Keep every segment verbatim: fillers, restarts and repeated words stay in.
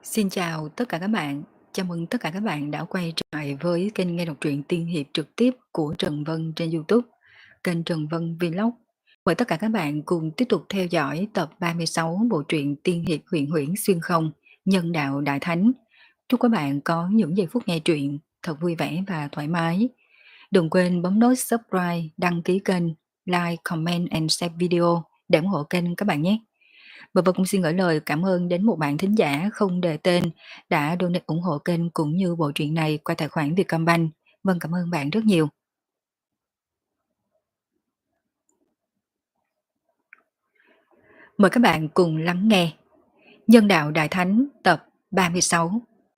Xin chào tất cả các bạn. Chào mừng tất cả các bạn đã quay trở lại với kênh nghe đọc truyện tiên hiệp trực tiếp của Trần Vân trên YouTube, kênh Trần Vân Vlog. Mời tất cả các bạn cùng tiếp tục theo dõi tập ba mươi sáu bộ truyện tiên hiệp huyền huyễn xuyên không, nhân đạo đại thánh. Chúc các bạn có những giây phút nghe truyện thật vui vẻ và thoải mái. Đừng quên bấm nút subscribe, đăng ký kênh, like, comment and share video để ủng hộ kênh các bạn nhé. Và Vân cũng xin gửi lời cảm ơn đến một bạn thính giả không đề tên đã donate ủng hộ kênh cũng như bộ truyện này qua tài khoản Vietcombank. Vân cảm ơn bạn rất nhiều. Mời các bạn cùng lắng nghe Nhân đạo Đại Thánh tập ba mươi sáu.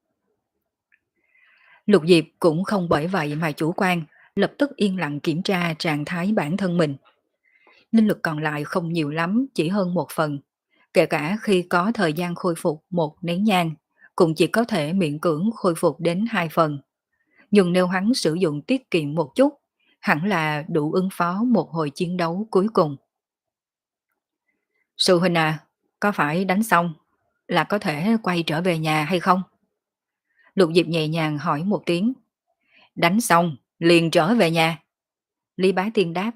Lục Diệp cũng không bởi vậy mà chủ quan, lập tức yên lặng kiểm tra trạng thái bản thân mình. Linh lực còn lại không nhiều lắm, chỉ hơn một phần. Kể cả khi có thời gian khôi phục một nén nhang, cũng chỉ có thể miễn cưỡng khôi phục đến hai phần. Nhưng nếu hắn sử dụng tiết kiệm một chút, hẳn là đủ ứng phó một hồi chiến đấu cuối cùng. Sư huynh à, có phải đánh xong là có thể quay trở về nhà hay không? Lục Diệp nhẹ nhàng hỏi một tiếng. Đánh xong, liền trở về nhà. Lý Bá Tiên đáp.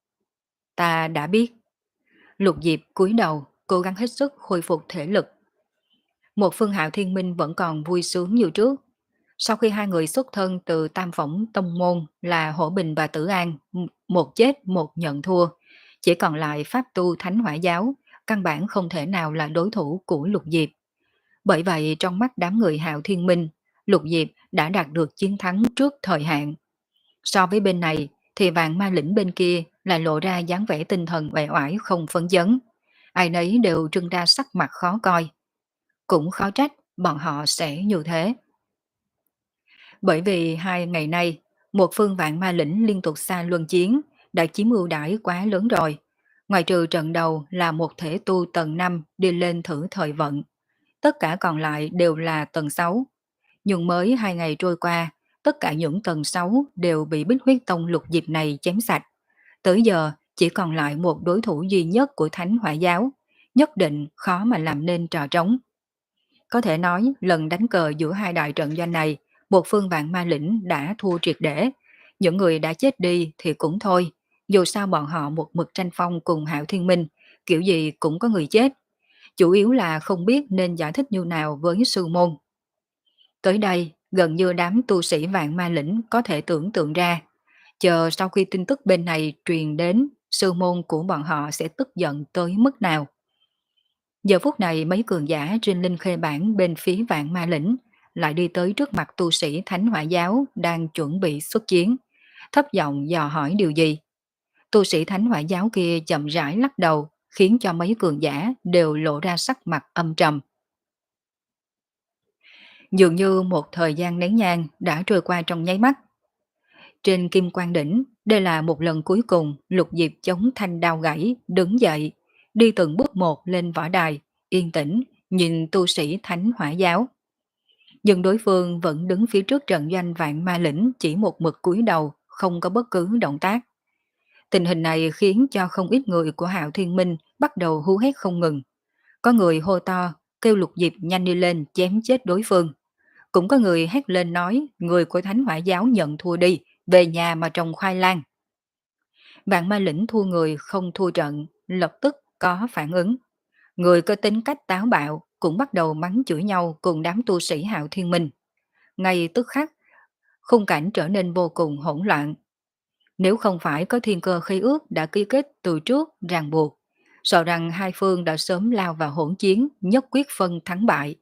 Ta đã biết. Lục Diệp cúi đầu, cố gắng hết sức khôi phục thể lực. Một Phương Hạo Thiên Minh vẫn còn vui sướng như trước. Sau khi hai người xuất thân từ tam phổng tông môn là Hổ Bình và Tử An, một chết một nhận thua, chỉ còn lại Pháp Tu Thánh Hỏa Giáo, căn bản không thể nào là đối thủ của Lục Diệp. Bởi vậy trong mắt đám người Hạo Thiên Minh, Lục Diệp đã đạt được chiến thắng trước thời hạn. So với bên này thì Vạn Ma Lĩnh bên kia lại lộ ra dáng vẻ tinh thần uể oải không phấn chấn. Ai nấy đều trưng ra sắc mặt khó coi. Cũng khó trách bọn họ sẽ như thế. Bởi vì hai ngày nay, một phương Vạn Ma Lĩnh liên tục xa luân chiến, đã chiếm ưu đãi quá lớn rồi. Ngoài trừ trận đầu là một thể tu tầng năm đi lên thử thời vận. Tất cả còn lại đều là tầng sáu. Nhưng mới hai ngày trôi qua, tất cả những tầng sáu đều bị Bích Huyết Tông Lục Diệp này chém sạch. Tới giờ chỉ còn lại một đối thủ duy nhất của Thánh Hỏa Giáo, nhất định khó mà làm nên trò trống. Có thể nói lần đánh cờ giữa hai đại trận doanh này, một phương Vạn Ma Lĩnh đã thua triệt để. Những người đã chết đi thì cũng thôi, dù sao bọn họ một mực tranh phong cùng Hạo Thiên Minh, kiểu gì cũng có người chết. Chủ yếu là không biết nên giải thích như nào với sư môn. Tới đây, gần như đám tu sĩ Vạn Ma Lĩnh có thể tưởng tượng ra, chờ sau khi tin tức bên này truyền đến, sư môn của bọn họ sẽ tức giận tới mức nào. Giờ phút này mấy cường giả trên linh khê bản bên phía Vạn Ma Lĩnh lại đi tới trước mặt tu sĩ Thánh Hỏa Giáo đang chuẩn bị xuất chiến, thấp giọng dò hỏi điều gì. Tu sĩ Thánh Hỏa Giáo kia chậm rãi lắc đầu, khiến cho mấy cường giả đều lộ ra sắc mặt âm trầm. Dường như một thời gian nén nhang đã trôi qua trong nháy mắt. Trên Kim Quang Đỉnh, đây là một lần cuối cùng Lục Diệp chống thanh đao gãy, đứng dậy, đi từng bước một lên võ đài, yên tĩnh, nhìn tu sĩ Thánh Hỏa Giáo. Nhưng đối phương vẫn đứng phía trước trận doanh Vạn Ma Lĩnh chỉ một mực cúi đầu, không có bất cứ động tác. Tình hình này khiến cho không ít người của Hạo Thiên Minh bắt đầu hú hét không ngừng. Có người hô to, kêu Lục Diệp nhanh đi lên chém chết đối phương. Cũng có người hét lên nói, người của Thánh Hỏa Giáo nhận thua đi, về nhà mà trồng khoai lang. Vạn Ma Lĩnh thua người không thua trận, lập tức có phản ứng. Người có tính cách táo bạo cũng bắt đầu mắng chửi nhau cùng đám tu sĩ Hạo Thiên Minh. Ngay tức khắc, khung cảnh trở nên vô cùng hỗn loạn. Nếu không phải có thiên cơ khế ước đã ký kết từ trước ràng buộc, sợ rằng hai phương đã sớm lao vào hỗn chiến, nhất quyết phân thắng bại.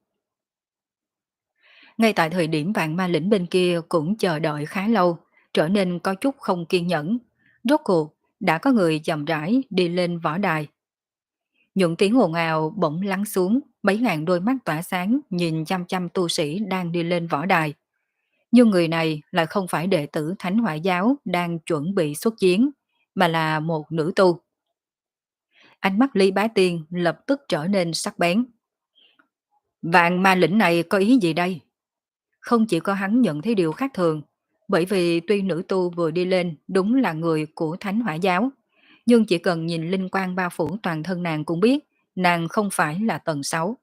Ngay tại thời điểm Vạn Ma Lĩnh bên kia cũng chờ đợi khá lâu, trở nên có chút không kiên nhẫn. Rốt cuộc, đã có người chậm rãi đi lên võ đài. Những tiếng ồn ào bỗng lắng xuống, mấy ngàn đôi mắt tỏa sáng nhìn chăm chăm tu sĩ đang đi lên võ đài. Nhưng người này lại không phải đệ tử Thánh Hỏa Giáo đang chuẩn bị xuất chiến, mà là một nữ tu. Ánh mắt Lý Bá Tiên lập tức trở nên sắc bén. Vạn Ma Lĩnh này có ý gì đây? Không chỉ có hắn nhận thấy điều khác thường, bởi vì tuy nữ tu vừa đi lên đúng là người của Thánh Hỏa Giáo, nhưng chỉ cần nhìn linh quang bao phủ toàn thân nàng cũng biết nàng không phải là tầng sáu.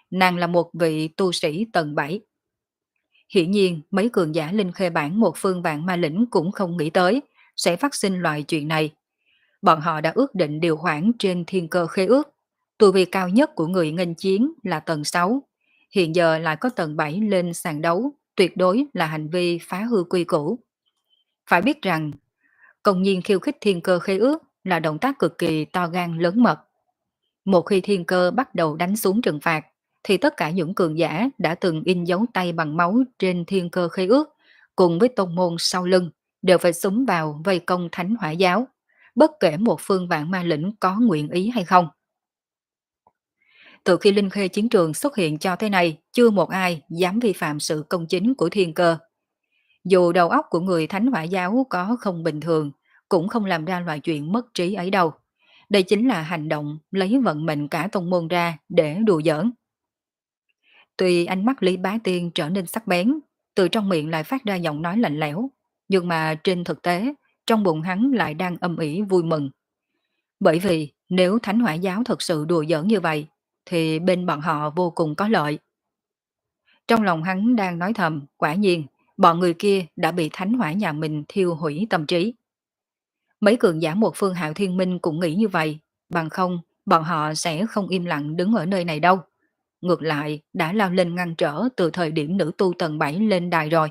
nàng là một vị tu sĩ tầng bảy. Hiển nhiên, mấy cường giả linh khê bản một phương vạn ma lĩnh cũng không nghĩ tới sẽ phát sinh loại chuyện này. Bọn họ đã ước định điều khoản trên thiên cơ khế ước. Tu vi cao nhất của người nghênh chiến là tầng sáu. Hiện giờ lại có tầng bảy lên sàn đấu, tuyệt đối là hành vi phá hư quy củ. Phải biết rằng, công nhiên khiêu khích thiên cơ khế ước là động tác cực kỳ to gan lớn mật. Một khi thiên cơ bắt đầu đánh xuống trừng phạt, thì tất cả những cường giả đã từng in dấu tay bằng máu trên thiên cơ khế ước, cùng với tông môn sau lưng, đều phải súng vào vây công thánh hỏa giáo, bất kể một phương vạn ma lĩnh có nguyện ý hay không. Từ khi linh khê chiến trường xuất hiện cho tới nay, chưa một ai dám vi phạm sự công chính của thiên cơ. Dù đầu óc của người thánh hỏa giáo có không bình thường, cũng không làm ra loại chuyện mất trí ấy đâu. Đây chính là hành động lấy vận mệnh cả tông môn ra để đùa giỡn. Tuy ánh mắt Lý Bá Tiên trở nên sắc bén, từ trong miệng lại phát ra giọng nói lạnh lẽo, nhưng mà trên thực tế, trong bụng hắn lại đang âm ỉ vui mừng. Bởi vì nếu Thánh Hỏa giáo thật sự đùa giỡn như vậy, thì bên bọn họ vô cùng có lợi. Trong lòng hắn đang nói thầm, quả nhiên, bọn người kia đã bị Thánh Hỏa nhà mình thiêu hủy tâm trí. Mấy cường giả một phương Hạo Thiên Minh cũng nghĩ như vậy, bằng không, bọn họ sẽ không im lặng đứng ở nơi này đâu. Ngược lại, đã lao lên ngăn trở từ thời điểm nữ tu tầng bảy lên đài rồi.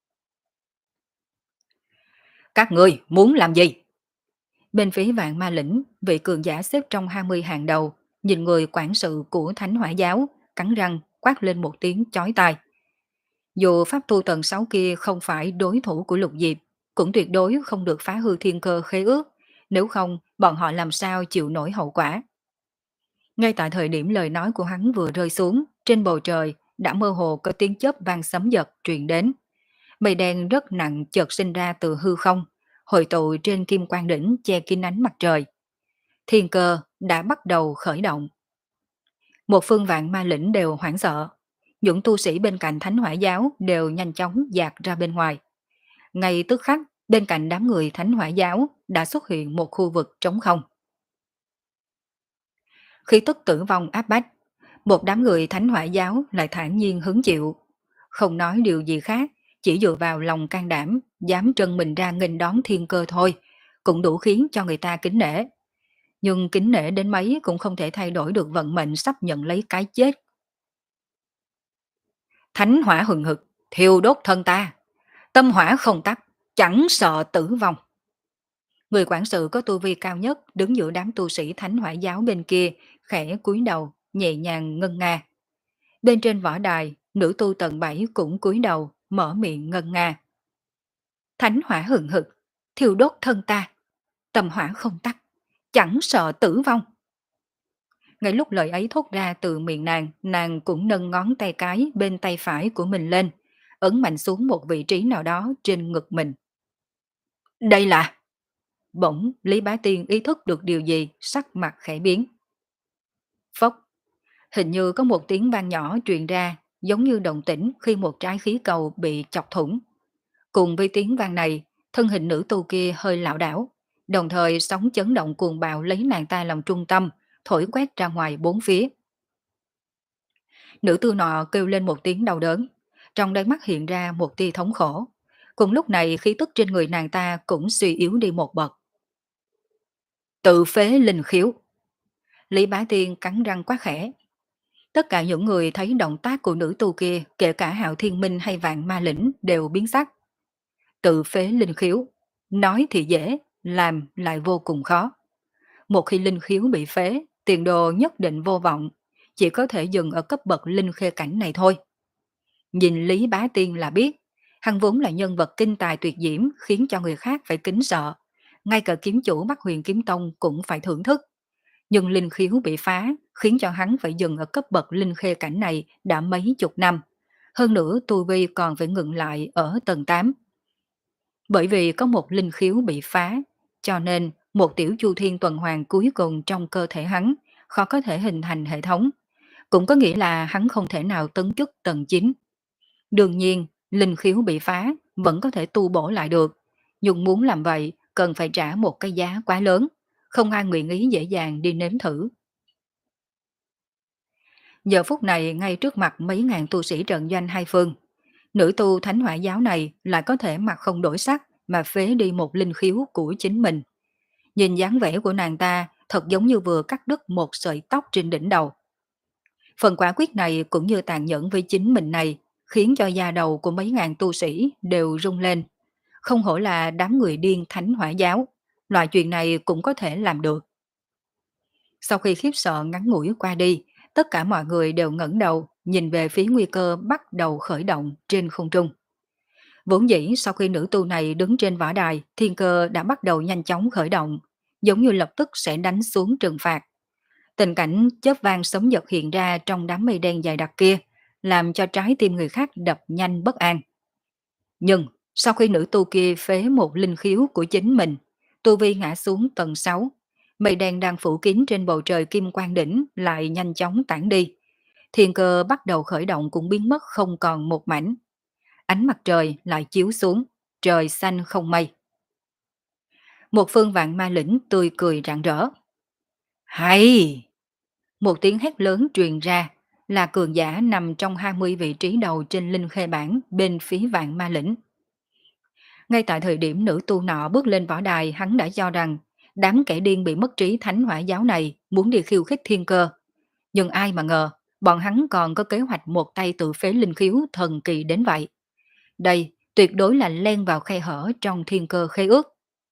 Các ngươi muốn làm gì? Bên phía vạn ma lĩnh, vị cường giả xếp trong hai mươi hàng đầu, nhìn người quản sự của Thánh Hỏa giáo, cắn răng quát lên một tiếng chói tai. Dù pháp tu tầng sáu kia không phải đối thủ của Lục Diệp, cũng tuyệt đối không được phá hư thiên cơ khế ước, nếu không bọn họ làm sao chịu nổi hậu quả. Ngay tại thời điểm lời nói của hắn vừa rơi xuống, trên bầu trời đã mơ hồ có tiếng chớp vang sấm giật truyền đến. Mây đen rất nặng chợt sinh ra từ hư không, hội tụ trên kim quang đỉnh che kín ánh mặt trời. Thiên cơ đã bắt đầu khởi động. Một phương vạn ma lĩnh đều hoảng sợ. Những tu sĩ bên cạnh Thánh Hỏa giáo đều nhanh chóng dạt ra bên ngoài. Ngay tức khắc, bên cạnh đám người Thánh Hỏa giáo đã xuất hiện một khu vực trống không. Khi tức tử vong áp bách, một đám người Thánh Hỏa giáo lại thản nhiên hứng chịu. Không nói điều gì khác, chỉ dựa vào lòng can đảm, dám trân mình ra nghênh đón thiên cơ thôi, cũng đủ khiến cho người ta kính nể. Nhưng kính nể đến mấy cũng không thể thay đổi được vận mệnh sắp nhận lấy cái chết. Thánh hỏa hừng hực, thiêu đốt thân ta, tâm hỏa không tắt, chẳng sợ tử vong. Người quản sự có tu vi cao nhất đứng giữa đám tu sĩ Thánh Hỏa giáo bên kia, khẽ cúi đầu, nhẹ nhàng ngân nga. Bên trên võ đài, nữ tu tầng bảy cũng cúi đầu, mở miệng ngân nga. Thánh hỏa hừng hực, thiêu đốt thân ta, tâm hỏa không tắt, chẳng sợ tử vong. Ngay lúc lời ấy thốt ra từ miệng nàng, nàng cũng nâng ngón tay cái bên tay phải của mình lên, ấn mạnh xuống một vị trí nào đó trên ngực mình. Đây là... Bỗng Lý Bá Tiên ý thức được điều gì, sắc mặt khẽ biến. Phốc, hình như có một tiếng vang nhỏ truyền ra, giống như động tĩnh khi một trái khí cầu bị chọc thủng. Cùng với tiếng vang này, thân hình nữ tu kia hơi lảo đảo, đồng thời sóng chấn động cuồng bạo lấy nàng ta làm trung tâm, thổi quét ra ngoài bốn phía. Nữ tu nọ kêu lên một tiếng đau đớn, trong đôi mắt hiện ra một tia thống khổ. Cùng lúc này khí tức trên người nàng ta cũng suy yếu đi một bậc. Tự phế linh khiếu. Lý Bá Tiên cắn răng quá khẽ. Tất cả những người thấy động tác của nữ tu kia, kể cả Hạo Thiên Minh hay Vạn Ma Lĩnh đều biến sắc. Tự phế linh khiếu, nói thì dễ, làm lại vô cùng khó. Một khi linh khiếu bị phế, tiền đồ nhất định vô vọng, chỉ có thể dừng ở cấp bậc linh khê cảnh này thôi. Nhìn Lý Bá Tiên là biết, hắn vốn là nhân vật kinh tài tuyệt diễm khiến cho người khác phải kính sợ, ngay cả kiếm chủ Bắc Huyền Kiếm Tông cũng phải thưởng thức. Nhưng linh khiếu bị phá khiến cho hắn phải dừng ở cấp bậc linh khê cảnh này đã mấy chục năm. Hơn nữa tu vi còn phải ngừng lại ở tầng tám. Bởi vì có một linh khiếu bị phá, cho nên một tiểu chu thiên tuần hoàn cuối cùng trong cơ thể hắn khó có thể hình thành hệ thống. Cũng có nghĩa là hắn không thể nào tấn chức tầng chín. Đương nhiên, linh khiếu bị phá vẫn có thể tu bổ lại được. Nhưng muốn làm vậy cần phải trả một cái giá quá lớn. Không ai nguyện ý dễ dàng đi nếm thử. Giờ phút này ngay trước mặt mấy ngàn tu sĩ trận doanh hai phương, nữ tu thánh hỏa giáo này lại có thể mặt không đổi sắc mà phế đi một linh khiếu của chính mình. Nhìn dáng vẻ của nàng ta thật giống như vừa cắt đứt một sợi tóc trên đỉnh đầu. Phần quả quyết này cũng như tàn nhẫn với chính mình này khiến cho da đầu của mấy ngàn tu sĩ đều rung lên. Không hổ là đám người điên thánh hỏa giáo, loại chuyện này cũng có thể làm được. Sau khi khiếp sợ ngắn ngủi qua đi, tất cả mọi người đều ngẩng đầu nhìn về phía nguy cơ bắt đầu khởi động trên không trung. Vốn dĩ sau khi nữ tu này đứng trên võ đài, thiên cơ đã bắt đầu nhanh chóng khởi động, giống như lập tức sẽ đánh xuống trừng phạt. Tình cảnh chớp vang sấm giật hiện ra trong đám mây đen dày đặc kia, làm cho trái tim người khác đập nhanh bất an. Nhưng, sau khi nữ tu kia phế một linh khiếu của chính mình, tu vi ngã xuống tầng sáu, mây đen đang phủ kín trên bầu trời kim quang đỉnh lại nhanh chóng tản đi. Thiên cơ bắt đầu khởi động cũng biến mất không còn một mảnh. Ánh mặt trời lại chiếu xuống, trời xanh không mây. Một phương vạn ma lĩnh tươi cười rạng rỡ. Hay! Một tiếng hét lớn truyền ra, là cường giả nằm trong hai mươi vị trí đầu trên linh khê bảng bên phía vạn ma lĩnh. Ngay tại thời điểm nữ tu nọ bước lên võ đài, hắn đã cho rằng đám kẻ điên bị mất trí thánh hỏa giáo này muốn đi khiêu khích thiên cơ. Nhưng ai mà ngờ, bọn hắn còn có kế hoạch một tay tự phế linh khiếu thần kỳ đến vậy. Đây tuyệt đối là len vào khe hở trong thiên cơ khế ước.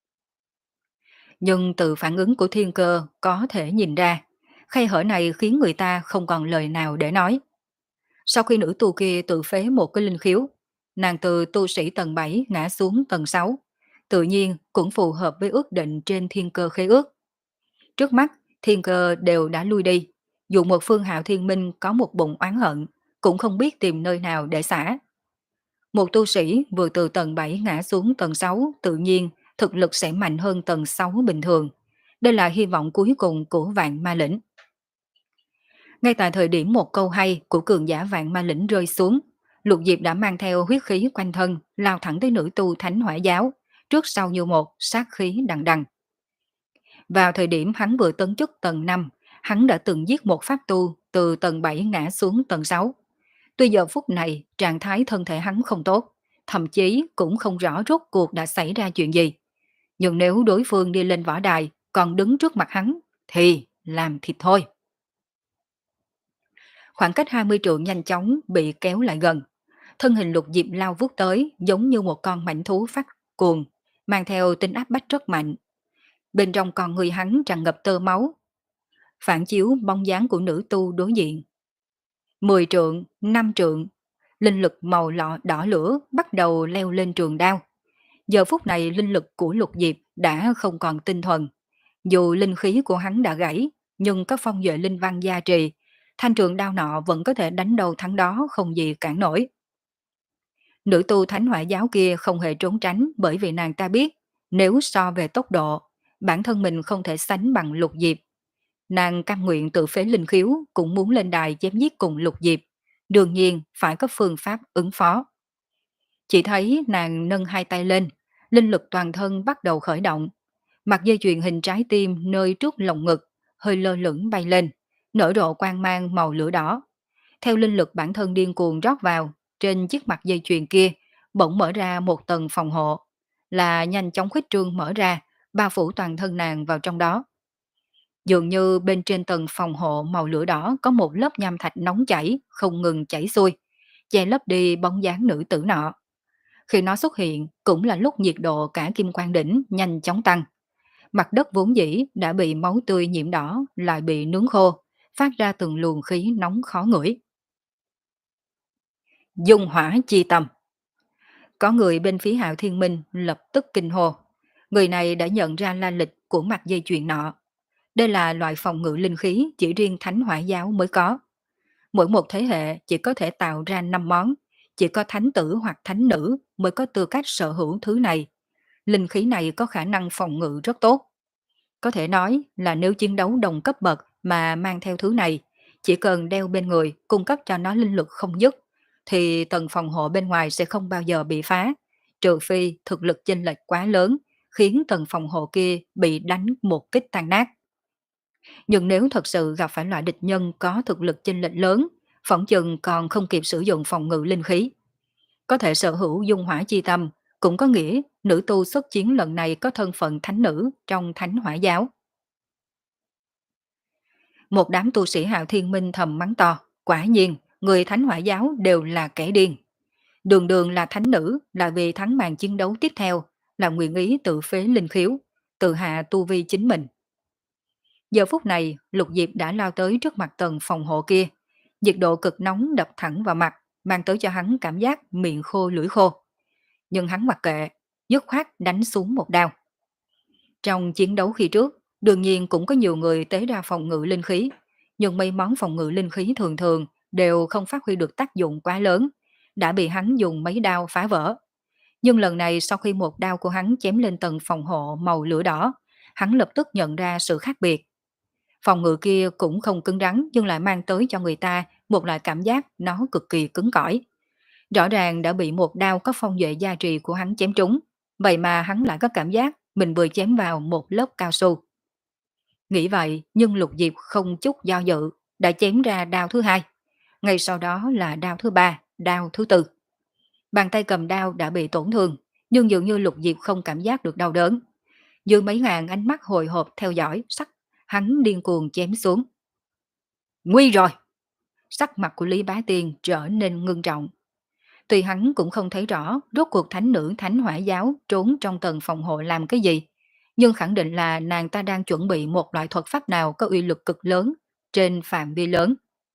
Nhưng từ phản ứng của thiên cơ có thể nhìn ra, khe hở này khiến người ta không còn lời nào để nói. Sau khi nữ tu kia tự phế một cái linh khiếu, nàng từ tu sĩ tầng bảy ngã xuống tầng sáu, tự nhiên cũng phù hợp với ước định trên thiên cơ khế ước. Trước mắt, thiên cơ đều đã lui đi, dù một phương hạo thiên minh có một bụng oán hận, cũng không biết tìm nơi nào để xả. Một tu sĩ vừa từ tầng bảy ngã xuống tầng sáu, tự nhiên thực lực sẽ mạnh hơn tầng sáu bình thường. Đây là hy vọng cuối cùng của vạn ma lĩnh. Ngay tại thời điểm một câu hay của cường giả vạn ma lĩnh rơi xuống, Lục Diệp đã mang theo huyết khí quanh thân, lao thẳng tới nữ tu thánh hỏa giáo, trước sau như một sát khí đằng đằng. Vào thời điểm hắn vừa tấn chức tầng năm, hắn đã từng giết một pháp tu từ tầng bảy ngã xuống tầng sáu. Tuy giờ phút này trạng thái thân thể hắn không tốt, thậm chí cũng không rõ rốt cuộc đã xảy ra chuyện gì. Nhưng nếu đối phương đi lên võ đài còn đứng trước mặt hắn, thì làm thịt thôi. Khoảng cách hai mươi trượng nhanh chóng bị kéo lại gần. Thân hình Lục Diệp lao vút tới giống như một con mãnh thú phát cuồng, mang theo tính áp bách rất mạnh. Bên trong con người hắn tràn ngập tơ máu, phản chiếu bóng dáng của nữ tu đối diện. Mười trượng, năm trượng, linh lực màu lọ đỏ lửa bắt đầu leo lên trường đao. Giờ phút này linh lực của Lục Diệp đã không còn tinh thuần. Dù linh khí của hắn đã gãy, nhưng có phong duệ linh văn gia trì, thanh trường đao nọ vẫn có thể đánh đầu thắng đó không gì cản nổi. Nữ tu thánh hỏa giáo kia không hề trốn tránh bởi vì nàng ta biết, nếu so về tốc độ, bản thân mình không thể sánh bằng Lục Diệp. Nàng cam nguyện tự phế linh khiếu cũng muốn lên đài chém giết cùng Lục Diệp, đương nhiên phải có phương pháp ứng phó. Chỉ thấy nàng nâng hai tay lên, linh lực toàn thân bắt đầu khởi động. Mặt dây chuyền hình trái tim nơi trước lồng ngực, hơi lơ lửng bay lên, nở rộ quang mang màu lửa đỏ. Theo linh lực bản thân điên cuồng rót vào, trên chiếc mặt dây chuyền kia, bỗng mở ra một tầng phòng hộ, là nhanh chóng khuếch trương mở ra, bao phủ toàn thân nàng vào trong đó. Dường như bên trên tầng phòng hộ màu lửa đỏ có một lớp nham thạch nóng chảy, không ngừng chảy xuôi, che lấp đi bóng dáng nữ tử nọ. Khi nó xuất hiện, cũng là lúc nhiệt độ cả kim quang đỉnh nhanh chóng tăng. Mặt đất vốn dĩ đã bị máu tươi nhiễm đỏ lại bị nướng khô, phát ra từng luồng khí nóng khó ngửi. Dung hỏa chi tâm. Có người bên phía Hạo Thiên Minh lập tức kinh hô. Người này đã nhận ra la lịch của mặt dây chuyền nọ. Đây là loại phòng ngự linh khí chỉ riêng thánh hỏa giáo mới có. Mỗi một thế hệ chỉ có thể tạo ra năm món, chỉ có thánh tử hoặc thánh nữ mới có tư cách sở hữu thứ này. Linh khí này có khả năng phòng ngự rất tốt. Có thể nói là nếu chiến đấu đồng cấp bậc mà mang theo thứ này, chỉ cần đeo bên người cung cấp cho nó linh lực không dứt, thì tầng phòng hộ bên ngoài sẽ không bao giờ bị phá, trừ phi thực lực chênh lệch quá lớn, khiến tầng phòng hộ kia bị đánh một kích tan nát. Nhưng nếu thật sự gặp phải loại địch nhân có thực lực chênh lệch lớn, phỏng chừng còn không kịp sử dụng phòng ngự linh khí. Có thể sở hữu dung hỏa chi tâm, cũng có nghĩa nữ tu xuất chiến lần này có thân phận thánh nữ trong thánh hỏa giáo. Một đám tu sĩ Hạo Thiên Minh thầm mắng to, quả nhiên, người thánh hỏa giáo đều là kẻ điên. Đường đường là thánh nữ là vì thắng màn chiến đấu tiếp theo, là nguyện ý tự phế linh khiếu, tự hạ tu vi chính mình. Giờ phút này, Lục Diệp đã lao tới trước mặt tầng phòng hộ kia. Nhiệt độ cực nóng đập thẳng vào mặt, mang tới cho hắn cảm giác miệng khô lưỡi khô. Nhưng hắn mặc kệ, dứt khoát đánh xuống một đao. Trong chiến đấu khi trước, đương nhiên cũng có nhiều người tế ra phòng ngự linh khí, nhưng mấy món phòng ngự linh khí thường thường đều không phát huy được tác dụng quá lớn, đã bị hắn dùng mấy đao phá vỡ. Nhưng lần này sau khi một đao của hắn chém lên tầng phòng hộ màu lửa đỏ, hắn lập tức nhận ra sự khác biệt. Phòng ngự kia cũng không cứng rắn nhưng lại mang tới cho người ta một loại cảm giác nó cực kỳ cứng cỏi. Rõ ràng đã bị một đao có phong duệ gia trì của hắn chém trúng, vậy mà hắn lại có cảm giác mình vừa chém vào một lớp cao su. Nghĩ vậy nhưng Lục Diệp không chút do dự, đã chém ra đao thứ hai. Ngay sau đó là đao thứ ba, đao thứ tư. Bàn tay cầm đao đã bị tổn thương, nhưng dường như Lục Diệp không cảm giác được đau đớn. Dưới mấy ngàn ánh mắt hồi hộp theo dõi, sắc hắn điên cuồng chém xuống. Nguy rồi! Sắc mặt của Lý Bá Tiên trở nên ngưng trọng. Tuy hắn cũng không thấy rõ rốt cuộc thánh nữ thánh hỏa giáo trốn trong tầng phòng hộ làm cái gì, nhưng khẳng định là nàng ta đang chuẩn bị một loại thuật pháp nào có uy lực cực lớn, trên phạm vi lớn.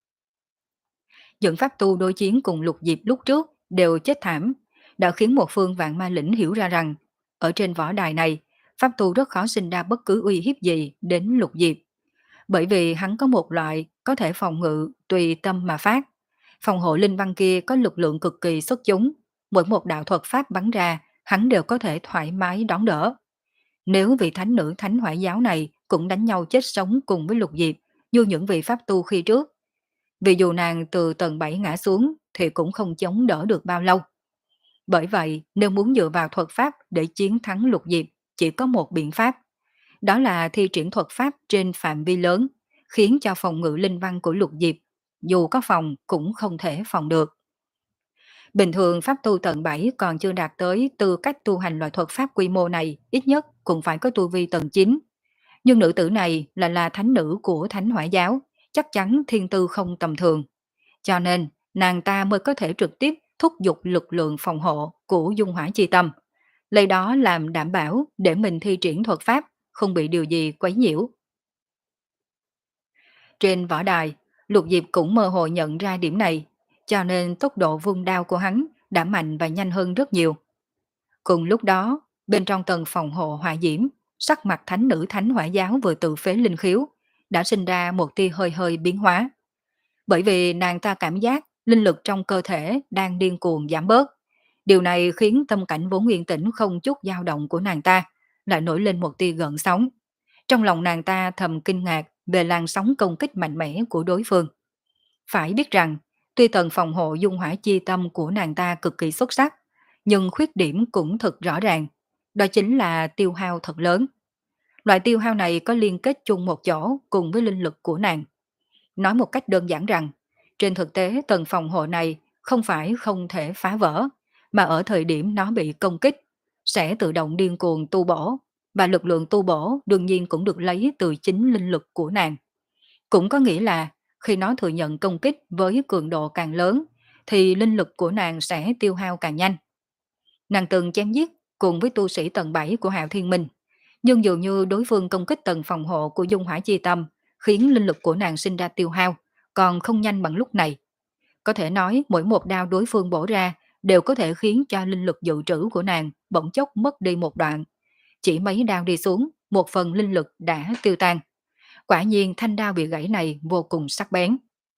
Những pháp tu đối chiến cùng Lục Diệp lúc trước đều chết thảm, đã khiến một phương vạn ma lĩnh hiểu ra rằng, ở trên võ đài này, pháp tu rất khó sinh ra bất cứ uy hiếp gì đến Lục Diệp. Bởi vì hắn có một loại có thể phòng ngự tùy tâm mà phát. Phòng hộ linh văn kia có lực lượng cực kỳ xuất chúng, mỗi một đạo thuật pháp bắn ra, hắn đều có thể thoải mái đón đỡ. Nếu vị thánh nữ thánh hỏa giáo này cũng đánh nhau chết sống cùng với Lục Diệp, như những vị pháp tu khi trước, vì dù nàng từ tầng bảy ngã xuống thì cũng không chống đỡ được bao lâu. Bởi vậy, nếu muốn dựa vào thuật pháp để chiến thắng Lục Diệp, chỉ có một biện pháp. Đó là thi triển thuật pháp trên phạm vi lớn, khiến cho phòng ngự linh văn của Lục Diệp, dù có phòng cũng không thể phòng được. Bình thường pháp tu tầng bảy còn chưa đạt tới tư cách tu hành loại thuật pháp quy mô này, ít nhất cũng phải có tu vi tầng chín. Nhưng nữ tử này là là thánh nữ của thánh hỏa giáo, chắc chắn thiên tư không tầm thường. Cho nên, nàng ta mới có thể trực tiếp thúc giục lực lượng phòng hộ của dung hỏa chi tâm, lấy đó làm đảm bảo để mình thi triển thuật pháp, không bị điều gì quấy nhiễu. Trên võ đài, Lục Diệp cũng mơ hồ nhận ra điểm này, cho nên tốc độ vung đao của hắn đã mạnh và nhanh hơn rất nhiều. Cùng lúc đó, bên trong tầng phòng hộ hỏa diễm, sắc mặt thánh nữ thánh hỏa giáo vừa tự phế linh khiếu, đã sinh ra một tia hơi hơi biến hóa. Bởi vì nàng ta cảm giác linh lực trong cơ thể đang điên cuồng giảm bớt. Điều này khiến tâm cảnh vốn yên tĩnh không chút dao động của nàng ta lại nổi lên một tia gợn sóng. Trong lòng nàng ta thầm kinh ngạc về làn sóng công kích mạnh mẽ của đối phương. Phải biết rằng, tuy tầng phòng hộ dung hỏa chi tâm của nàng ta cực kỳ xuất sắc, nhưng khuyết điểm cũng thật rõ ràng. Đó chính là tiêu hao thật lớn. Loại tiêu hao này có liên kết chung một chỗ cùng với linh lực của nàng. Nói một cách đơn giản rằng, trên thực tế tầng phòng hộ này không phải không thể phá vỡ, mà ở thời điểm nó bị công kích, sẽ tự động điên cuồng tu bổ, và lực lượng tu bổ đương nhiên cũng được lấy từ chính linh lực của nàng. Cũng có nghĩa là, khi nó thừa nhận công kích với cường độ càng lớn, thì linh lực của nàng sẽ tiêu hao càng nhanh. Nàng từng chém giết cùng với tu sĩ tầng bảy của Hạo Thiên Minh, nhưng dường như đối phương công kích tầng phòng hộ của dung hỏa chi tâm, khiến linh lực của nàng sinh ra tiêu hao, còn không nhanh bằng lúc này. Có thể nói mỗi một đao đối phương bổ ra đều có thể khiến cho linh lực dự trữ của nàng bỗng chốc mất đi một đoạn. Chỉ mấy đao đi xuống, một phần linh lực đã tiêu tan. Quả nhiên thanh đao bị gãy này vô cùng sắc bén.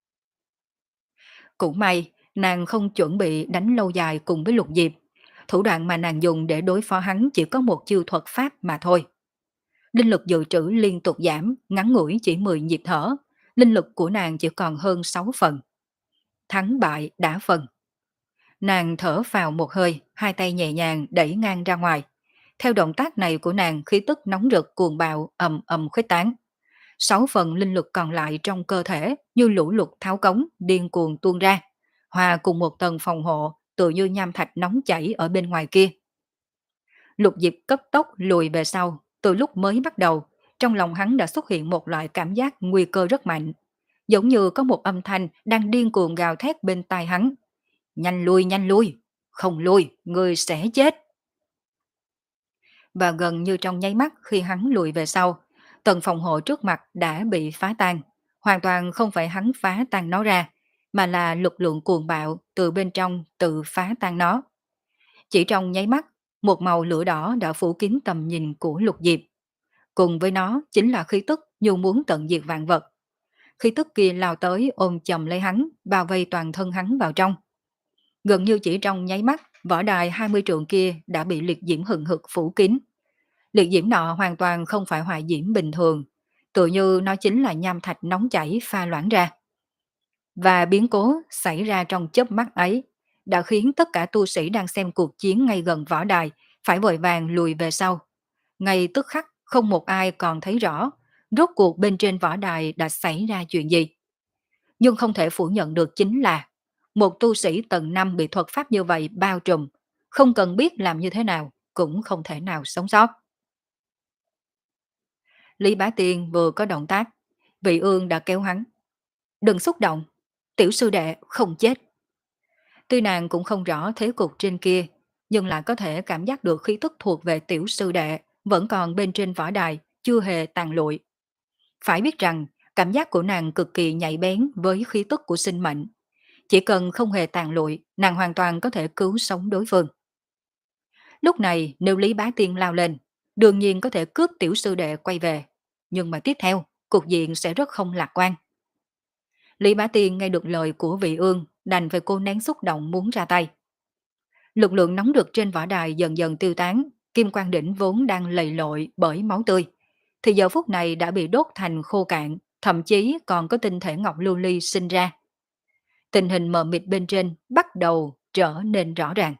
Cũng may, nàng không chuẩn bị đánh lâu dài cùng với Lục Diệp. Thủ đoạn mà nàng dùng để đối phó hắn chỉ có một chiêu thuật pháp mà thôi. Linh lực dự trữ liên tục giảm, ngắn ngủi chỉ mười nhịp thở. Linh lực của nàng chỉ còn hơn sáu phần. Thắng bại đã phần. Nàng thở vào một hơi, hai tay nhẹ nhàng đẩy ngang ra ngoài. Theo động tác này của nàng, khí tức nóng rực cuồng bạo ầm ầm khuếch tán. Sáu phần linh lực còn lại trong cơ thể như lũ lụt tháo cống điên cuồng tuôn ra, hòa cùng một tầng phòng hộ tự như nham thạch nóng chảy ở bên ngoài kia. Lục Diệp cấp tốc lùi về sau, từ lúc mới bắt đầu, trong lòng hắn đã xuất hiện một loại cảm giác nguy cơ rất mạnh, giống như có một âm thanh đang điên cuồng gào thét bên tai hắn. Nhanh lui, nhanh lui, không lui, người sẽ chết. Và gần như trong nháy mắt khi hắn lùi về sau, tầng phòng hộ trước mặt đã bị phá tan. Hoàn toàn không phải hắn phá tan nó ra, mà là lực lượng cuồng bạo từ bên trong tự phá tan nó. Chỉ trong nháy mắt, một màu lửa đỏ đã phủ kín tầm nhìn của Lục Diệp. Cùng với nó chính là khí tức như muốn tận diệt vạn vật. Khí tức kia lao tới ôm chầm lấy hắn, bao vây toàn thân hắn vào trong. Gần như chỉ trong nháy mắt, võ đài hai mươi trượng kia đã bị liệt diễm hừng hực phủ kín. Liệt diễm nọ hoàn toàn không phải hỏa diễm bình thường, tự như nó chính là nham thạch nóng chảy pha loãng ra. Và biến cố xảy ra trong chớp mắt ấy đã khiến tất cả tu sĩ đang xem cuộc chiến ngay gần võ đài phải vội vàng lùi về sau. Ngay tức khắc không một ai còn thấy rõ rốt cuộc bên trên võ đài đã xảy ra chuyện gì. Nhưng không thể phủ nhận được chính là một tu sĩ tầng năm bị thuật pháp như vậy bao trùm, không cần biết làm như thế nào cũng không thể nào sống sót. Lý Bá Tiên vừa có động tác, Vị Ương đã kéo hắn. Đừng xúc động, tiểu sư đệ không chết. Tuy nàng cũng không rõ thế cục trên kia, nhưng lại có thể cảm giác được khí tức thuộc về tiểu sư đệ vẫn còn bên trên võ đài, chưa hề tàn lụi. Phải biết rằng, cảm giác của nàng cực kỳ nhạy bén với khí tức của sinh mệnh. Chỉ cần không hề tàn lụi, nàng hoàn toàn có thể cứu sống đối phương. Lúc này, nếu Lý Bá Tiên lao lên, đương nhiên có thể cướp tiểu sư đệ quay về. Nhưng mà tiếp theo, cục diện sẽ rất không lạc quan. Lý Bá Tiên nghe được lời của Vị Ương, đành phải cô nén xúc động muốn ra tay. Lực lượng nóng rực trên võ đài dần dần tiêu tán, kim quang đỉnh vốn đang lầy lội bởi máu tươi, thì giờ phút này đã bị đốt thành khô cạn, thậm chí còn có tinh thể ngọc lưu ly sinh ra. Tình hình mờ mịt bên trên bắt đầu trở nên rõ ràng.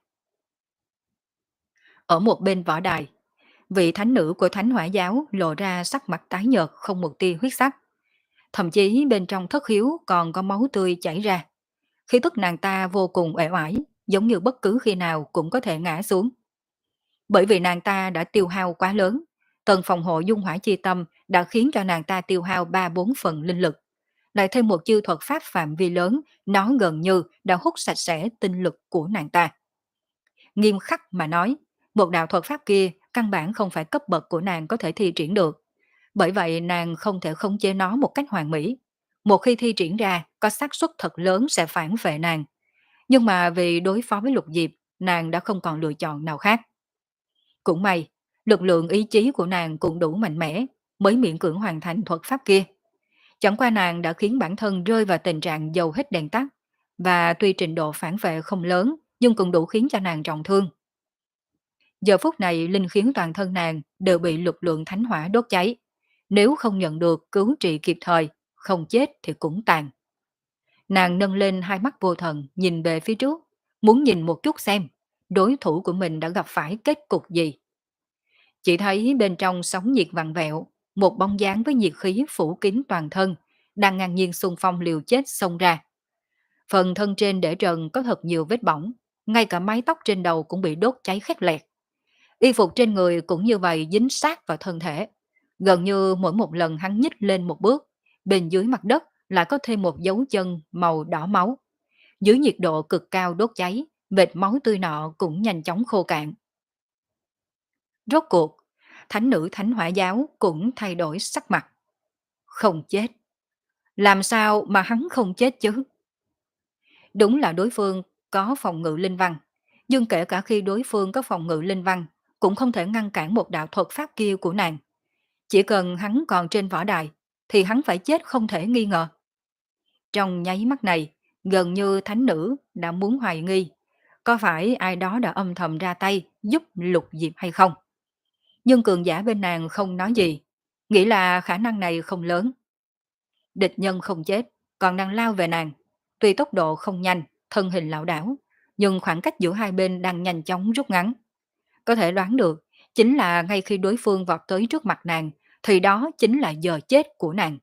Ở một bên võ đài, vị thánh nữ của Thánh Hỏa giáo lộ ra sắc mặt tái nhợt không một tia huyết sắc. Thậm chí bên trong thất khiếu còn có máu tươi chảy ra. Khí tức nàng ta vô cùng uể oải, giống như bất cứ khi nào cũng có thể ngã xuống. Bởi vì nàng ta đã tiêu hao quá lớn, tầng phòng hộ dung hỏa chi tâm đã khiến cho nàng ta tiêu hao ba bốn phần linh lực. Lại thêm một chiêu thuật pháp phạm vi lớn, nó gần như đã hút sạch sẽ tinh lực của nàng ta. Nghiêm khắc mà nói, một đạo thuật pháp kia căn bản không phải cấp bậc của nàng có thể thi triển được. Bởi vậy nàng không thể khống chế nó một cách hoàn mỹ. Một khi thi triển ra, có xác suất thật lớn sẽ phản vệ nàng. Nhưng mà vì đối phó với Lục Diệp, nàng đã không còn lựa chọn nào khác. Cũng may, lực lượng ý chí của nàng cũng đủ mạnh mẽ, mới miễn cưỡng hoàn thành thuật pháp kia. Chẳng qua nàng đã khiến bản thân rơi vào tình trạng dầu hết đèn tắt, và tuy trình độ phản vệ không lớn, nhưng cũng đủ khiến cho nàng trọng thương. Giờ phút này linh khiến toàn thân nàng đều bị lực lượng thánh hỏa đốt cháy. Nếu không nhận được cứu trị kịp thời, không chết thì cũng tàn. Nàng nâng lên hai mắt vô thần, nhìn về phía trước, muốn nhìn một chút xem đối thủ của mình đã gặp phải kết cục gì. Chỉ thấy bên trong sóng nhiệt vặn vẹo, một bóng dáng với nhiệt khí phủ kín toàn thân, đang ngang nhiên xung phong liều chết xông ra. Phần thân trên để trần có thật nhiều vết bỏng, ngay cả mái tóc trên đầu cũng bị đốt cháy khét lẹt. Y phục trên người cũng như vậy dính sát vào thân thể. Gần như mỗi một lần hắn nhích lên một bước, bên dưới mặt đất lại có thêm một dấu chân màu đỏ máu. Dưới nhiệt độ cực cao đốt cháy, vệt máu tươi nọ cũng nhanh chóng khô cạn. Rốt cuộc, thánh nữ Thánh Hỏa giáo cũng thay đổi sắc mặt. Không chết. Làm sao mà hắn không chết chứ? Đúng là đối phương có phòng ngự linh văn, nhưng kể cả khi đối phương có phòng ngự linh văn, cũng không thể ngăn cản một đạo thuật pháp kia của nàng. Chỉ cần hắn còn trên võ đài, thì hắn phải chết không thể nghi ngờ. Trong nháy mắt này, gần như thánh nữ đã muốn hoài nghi, có phải ai đó đã âm thầm ra tay giúp Lục Diệp hay không? Nhưng cường giả bên nàng không nói gì, nghĩ là khả năng này không lớn. Địch nhân không chết, còn đang lao về nàng. Tuy tốc độ không nhanh, thân hình lảo đảo, nhưng khoảng cách giữa hai bên đang nhanh chóng rút ngắn. Có thể đoán được, chính là ngay khi đối phương vọt tới trước mặt nàng, thì đó chính là giờ chết của nàng.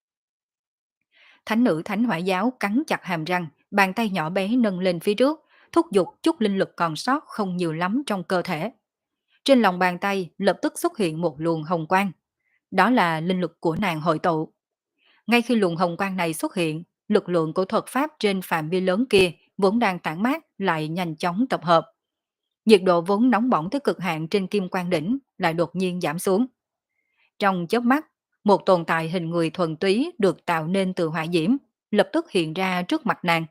Thánh nữ Thánh Hỏa Giáo cắn chặt hàm răng, bàn tay nhỏ bé nâng lên phía trước, thúc giục chút linh lực còn sót không nhiều lắm trong cơ thể. Trên lòng bàn tay lập tức xuất hiện một luồng hồng quang. Đó là linh lực của nàng hội tụ. Ngay khi luồng hồng quang này xuất hiện, lực lượng của thuật pháp trên phạm vi lớn kia vốn đang tản mát lại nhanh chóng tập hợp. Nhiệt độ vốn nóng bỏng tới cực hạn trên kim quang đỉnh lại đột nhiên giảm xuống. Trong chớp mắt, một tồn tại hình người thuần túy được tạo nên từ hỏa diễm, lập tức hiện ra trước mặt nàng.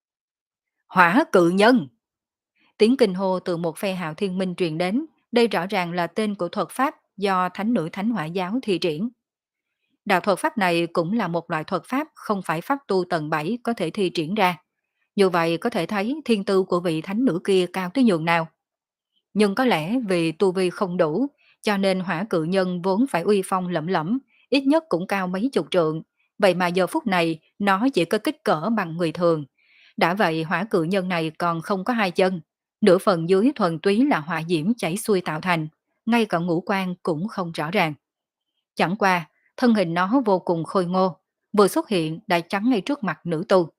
Hỏa cự nhân! Tiếng kinh hô từ một phe hào thiên minh truyền đến, đây rõ ràng là tên của thuật pháp do Thánh nữ Thánh Hỏa Giáo thi triển. Đạo thuật pháp này cũng là một loại thuật pháp không phải pháp tu tầng bảy có thể thi triển ra. Như vậy có thể thấy thiên tư của vị thánh nữ kia cao tới nhường nào. Nhưng có lẽ vì tu vi không đủ, cho nên hỏa cự nhân vốn phải uy phong lẫm lẫm, ít nhất cũng cao mấy chục trượng. Vậy mà giờ phút này nó chỉ có kích cỡ bằng người thường. Đã vậy hỏa cự nhân này còn không có hai chân. Nửa phần dưới thuần túy là hỏa diễm chảy xuôi tạo thành, ngay cả ngũ quan cũng không rõ ràng. Chẳng qua, thân hình nó vô cùng khôi ngô, vừa xuất hiện đã chắn ngay trước mặt nữ tu.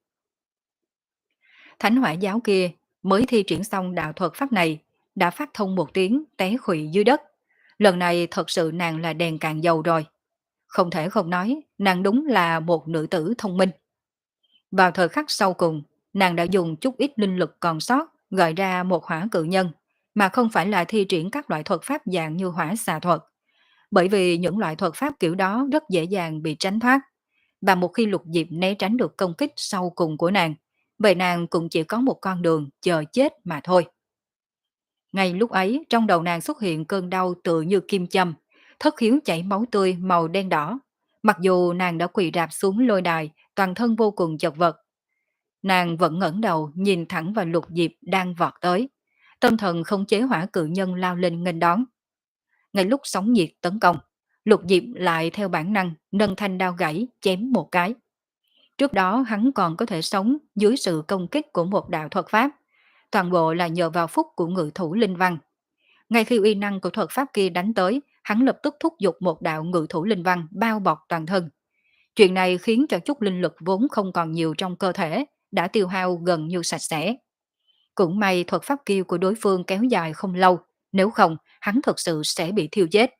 Thánh hỏa giáo kia mới thi triển xong đạo thuật pháp này, đã phát thông một tiếng té khuỵu dưới đất. Lần này thật sự nàng là đèn cạn dầu rồi. Không thể không nói, nàng đúng là một nữ tử thông minh. Vào thời khắc sau cùng, nàng đã dùng chút ít linh lực còn sót gọi ra một hỏa cự nhân, mà không phải là thi triển các loại thuật pháp dạng như hỏa xà thuật. Bởi vì những loại thuật pháp kiểu đó rất dễ dàng bị tránh thoát. Và một khi Lục Diệp né tránh được công kích sau cùng của nàng, vậy nàng cũng chỉ có một con đường chờ chết mà thôi. Ngay lúc ấy, trong đầu nàng xuất hiện cơn đau tựa như kim châm, thất khiếu chảy máu tươi màu đen đỏ. Mặc dù nàng đã quỳ rạp xuống lôi đài, toàn thân vô cùng chật vật. Nàng vẫn ngẩng đầu nhìn thẳng vào Lục Diệp đang vọt tới. Tâm thần không chế hỏa cự nhân lao lên nghênh đón. Ngay lúc sóng nhiệt tấn công, Lục Diệp lại theo bản năng nâng thanh đao gãy chém một cái. Trước đó hắn còn có thể sống dưới sự công kích của một đạo thuật pháp. Toàn bộ là nhờ vào phúc của ngự thủ linh văn. Ngay khi uy năng của thuật pháp kia đánh tới, hắn lập tức thúc giục một đạo ngự thủ linh văn bao bọc toàn thân. Chuyện này khiến cho chút linh lực vốn không còn nhiều trong cơ thể, đã tiêu hao gần như sạch sẽ. Cũng may thuật pháp kia của đối phương kéo dài không lâu, nếu không hắn thật sự sẽ bị thiêu chết.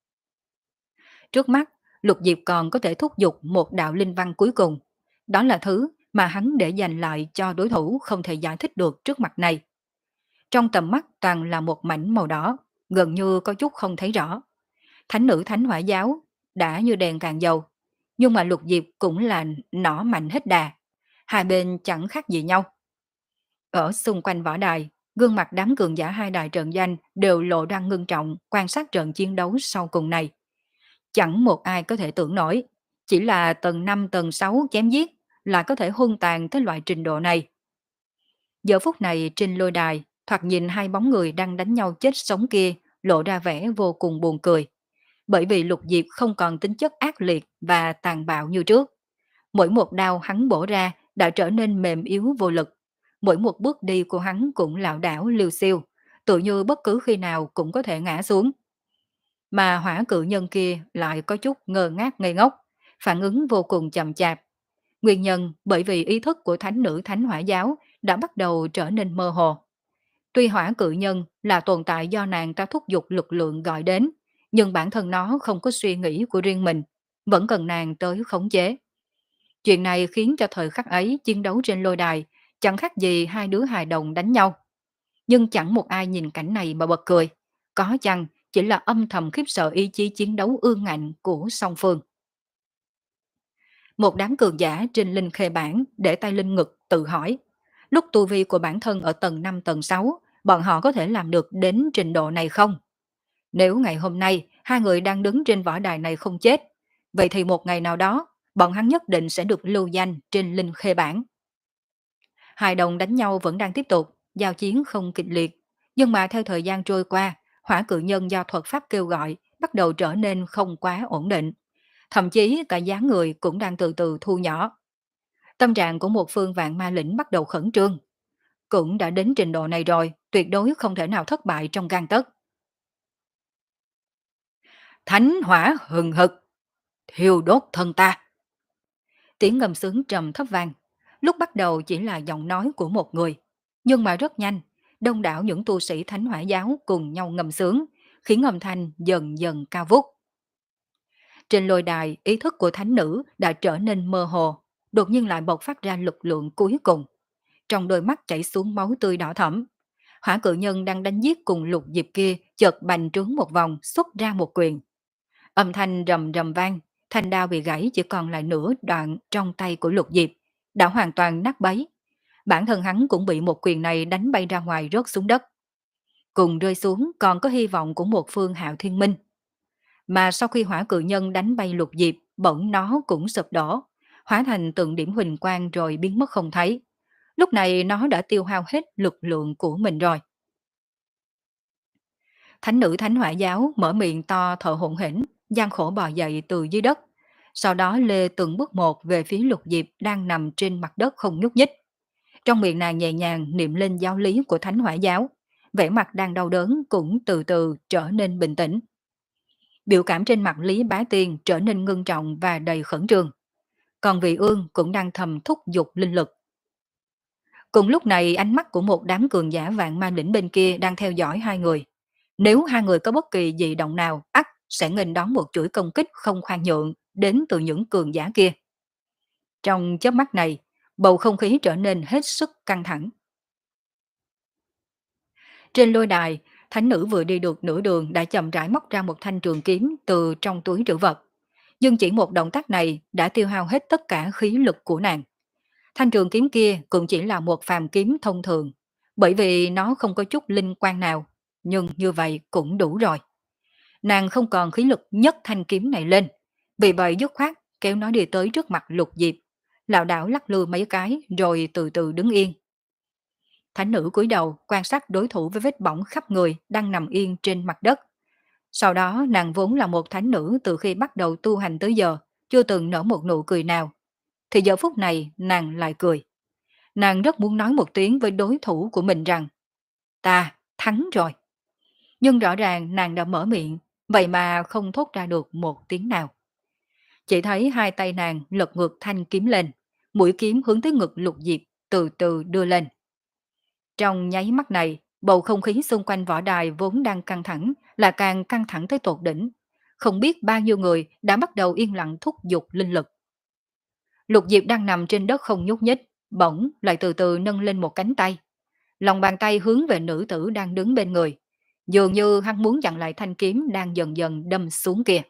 Trước mắt, Lục Diệp còn có thể thúc giục một đạo linh văn cuối cùng. Đó là thứ mà hắn để dành lại cho đối thủ không thể giải thích được trước mặt này. Trong tầm mắt toàn là một mảnh màu đỏ, gần như có chút không thấy rõ. Thánh nữ Thánh Hỏa Giáo đã như đèn cạn dầu, nhưng mà Lục Diệp cũng là nỏ mạnh hết đà. Hai bên chẳng khác gì nhau. Ở xung quanh võ đài, gương mặt đám cường giả hai đài trận danh đều lộ ra ngưng trọng quan sát trận chiến đấu sau cùng này. Chẳng một ai có thể tưởng nổi, chỉ là tầng năm tầng sáu chém giết là có thể hung tàn tới loại trình độ này. Giờ phút này trên lôi đài, thoạt nhìn hai bóng người đang đánh nhau chết sống kia lộ ra vẻ vô cùng buồn cười. Bởi vì Lục Diệp không còn tính chất ác liệt và tàn bạo như trước. Mỗi một đao hắn bổ ra đã trở nên mềm yếu vô lực. Mỗi một bước đi của hắn cũng lảo đảo liều xiêu, tự như bất cứ khi nào cũng có thể ngã xuống. Mà hỏa cự nhân kia lại có chút ngơ ngác ngây ngốc, phản ứng vô cùng chậm chạp. Nguyên nhân bởi vì ý thức của thánh nữ Thánh Hỏa Giáo đã bắt đầu trở nên mơ hồ. Tuy hỏa cự nhân là tồn tại do nàng ta thúc giục lực lượng gọi đến, nhưng bản thân nó không có suy nghĩ của riêng mình, vẫn cần nàng tới khống chế. Chuyện này khiến cho thời khắc ấy chiến đấu trên lôi đài chẳng khác gì hai đứa hài đồng đánh nhau. Nhưng chẳng một ai nhìn cảnh này mà bật cười. Có chăng chỉ là âm thầm khiếp sợ ý chí chiến đấu ương ngạnh của song phương. Một đám cường giả trên linh khê bản để tay lên ngực tự hỏi. Lúc tu vi của bản thân ở tầng năm tầng sáu, bọn họ có thể làm được đến trình độ này không? Nếu ngày hôm nay hai người đang đứng trên võ đài này không chết, vậy thì một ngày nào đó, bọn hắn nhất định sẽ được lưu danh trên linh khê bản. Hai đồng đánh nhau vẫn đang tiếp tục, giao chiến không kịch liệt. Nhưng mà theo thời gian trôi qua, hỏa cự nhân do thuật pháp kêu gọi bắt đầu trở nên không quá ổn định. Thậm chí cả dáng người cũng đang từ từ thu nhỏ. Tâm trạng của một phương vạn ma lĩnh bắt đầu khẩn trương. Cũng đã đến trình độ này rồi, tuyệt đối không thể nào thất bại trong gang tấc. Thánh hỏa hừng hực, thiêu đốt thân ta. Tiếng ngâm sướng trầm thấp vang. Lúc bắt đầu chỉ là giọng nói của một người, nhưng mà rất nhanh, đông đảo những tu sĩ Thánh Hỏa giáo cùng nhau ngâm sướng, khiến âm thanh dần dần cao vút. Trên lôi đài, ý thức của thánh nữ đã trở nên mơ hồ, đột nhiên lại bộc phát ra lực lượng cuối cùng. Trong đôi mắt chảy xuống máu tươi đỏ thẫm. Hỏa cự nhân đang đánh giết cùng lục diệp kia chợt bành trướng một vòng, xuất ra một quyền. Âm thanh rầm rầm vang, thanh đao bị gãy chỉ còn lại nửa đoạn trong tay của lục diệp, đã hoàn toàn nát bấy. Bản thân hắn cũng bị một quyền này đánh bay ra ngoài, rớt xuống đất. Cùng rơi xuống còn có hy vọng của một phương Hạo Thiên Minh. Mà sau khi hỏa cự nhân đánh bay lục diệp, bỗng nó cũng sụp đổ, hóa thành từng điểm huỳnh quang rồi biến mất không thấy. Lúc này nó đã tiêu hao hết lực lượng của mình rồi. Thánh nữ Thánh Hỏa giáo mở miệng to thở hổn hển, gian khổ bò dậy từ dưới đất. Sau đó lê từng bước một về phía lục diệp đang nằm trên mặt đất không nhúc nhích. Trong miệng nàng nhẹ nhàng niệm lên giáo lý của Thánh Hỏa giáo, vẻ mặt đang đau đớn cũng từ từ trở nên bình tĩnh. Biểu cảm trên mặt Lý Bá Tiên trở nên ngưng trọng và đầy khẩn trương. Còn Vị Ương cũng đang thầm thúc giục linh lực. Cùng lúc này ánh mắt của một đám cường giả vạn ma đỉnh bên kia đang theo dõi hai người. Nếu hai người có bất kỳ dị động nào, ắt sẽ nghênh đón một chuỗi công kích không khoan nhượng đến từ những cường giả kia. Trong chớp mắt này, bầu không khí trở nên hết sức căng thẳng. Trên lôi đài, thánh nữ vừa đi được nửa đường đã chậm rãi móc ra một thanh trường kiếm từ trong túi trữ vật. Nhưng chỉ một động tác này đã tiêu hao hết tất cả khí lực của nàng. Thanh trường kiếm kia cũng chỉ là một phàm kiếm thông thường, bởi vì nó không có chút linh quan nào, nhưng như vậy cũng đủ rồi. Nàng không còn khí lực nhấc thanh kiếm này lên, vì vậy dứt khoát kéo nó đi tới trước mặt lục diệp, lảo đảo lắc lư mấy cái rồi từ từ đứng yên. Thánh nữ cúi đầu quan sát đối thủ với vết bỏng khắp người đang nằm yên trên mặt đất. Sau đó nàng vốn là một thánh nữ từ khi bắt đầu tu hành tới giờ, chưa từng nở một nụ cười nào. Thì giờ phút này nàng lại cười. Nàng rất muốn nói một tiếng với đối thủ của mình rằng, ta thắng rồi. Nhưng rõ ràng nàng đã mở miệng, vậy mà không thốt ra được một tiếng nào. Chỉ thấy hai tay nàng lật ngược thanh kiếm lên, mũi kiếm hướng tới ngực lục diệp, từ từ đưa lên. Trong nháy mắt này, bầu không khí xung quanh võ đài vốn đang căng thẳng, là càng căng thẳng tới tột đỉnh. Không biết bao nhiêu người đã bắt đầu yên lặng thúc giục linh lực. Lục diệp đang nằm trên đất không nhúc nhích, bỗng lại từ từ nâng lên một cánh tay. Lòng bàn tay hướng về nữ tử đang đứng bên người. Dường như hắn muốn chặn lại thanh kiếm đang dần dần đâm xuống kia.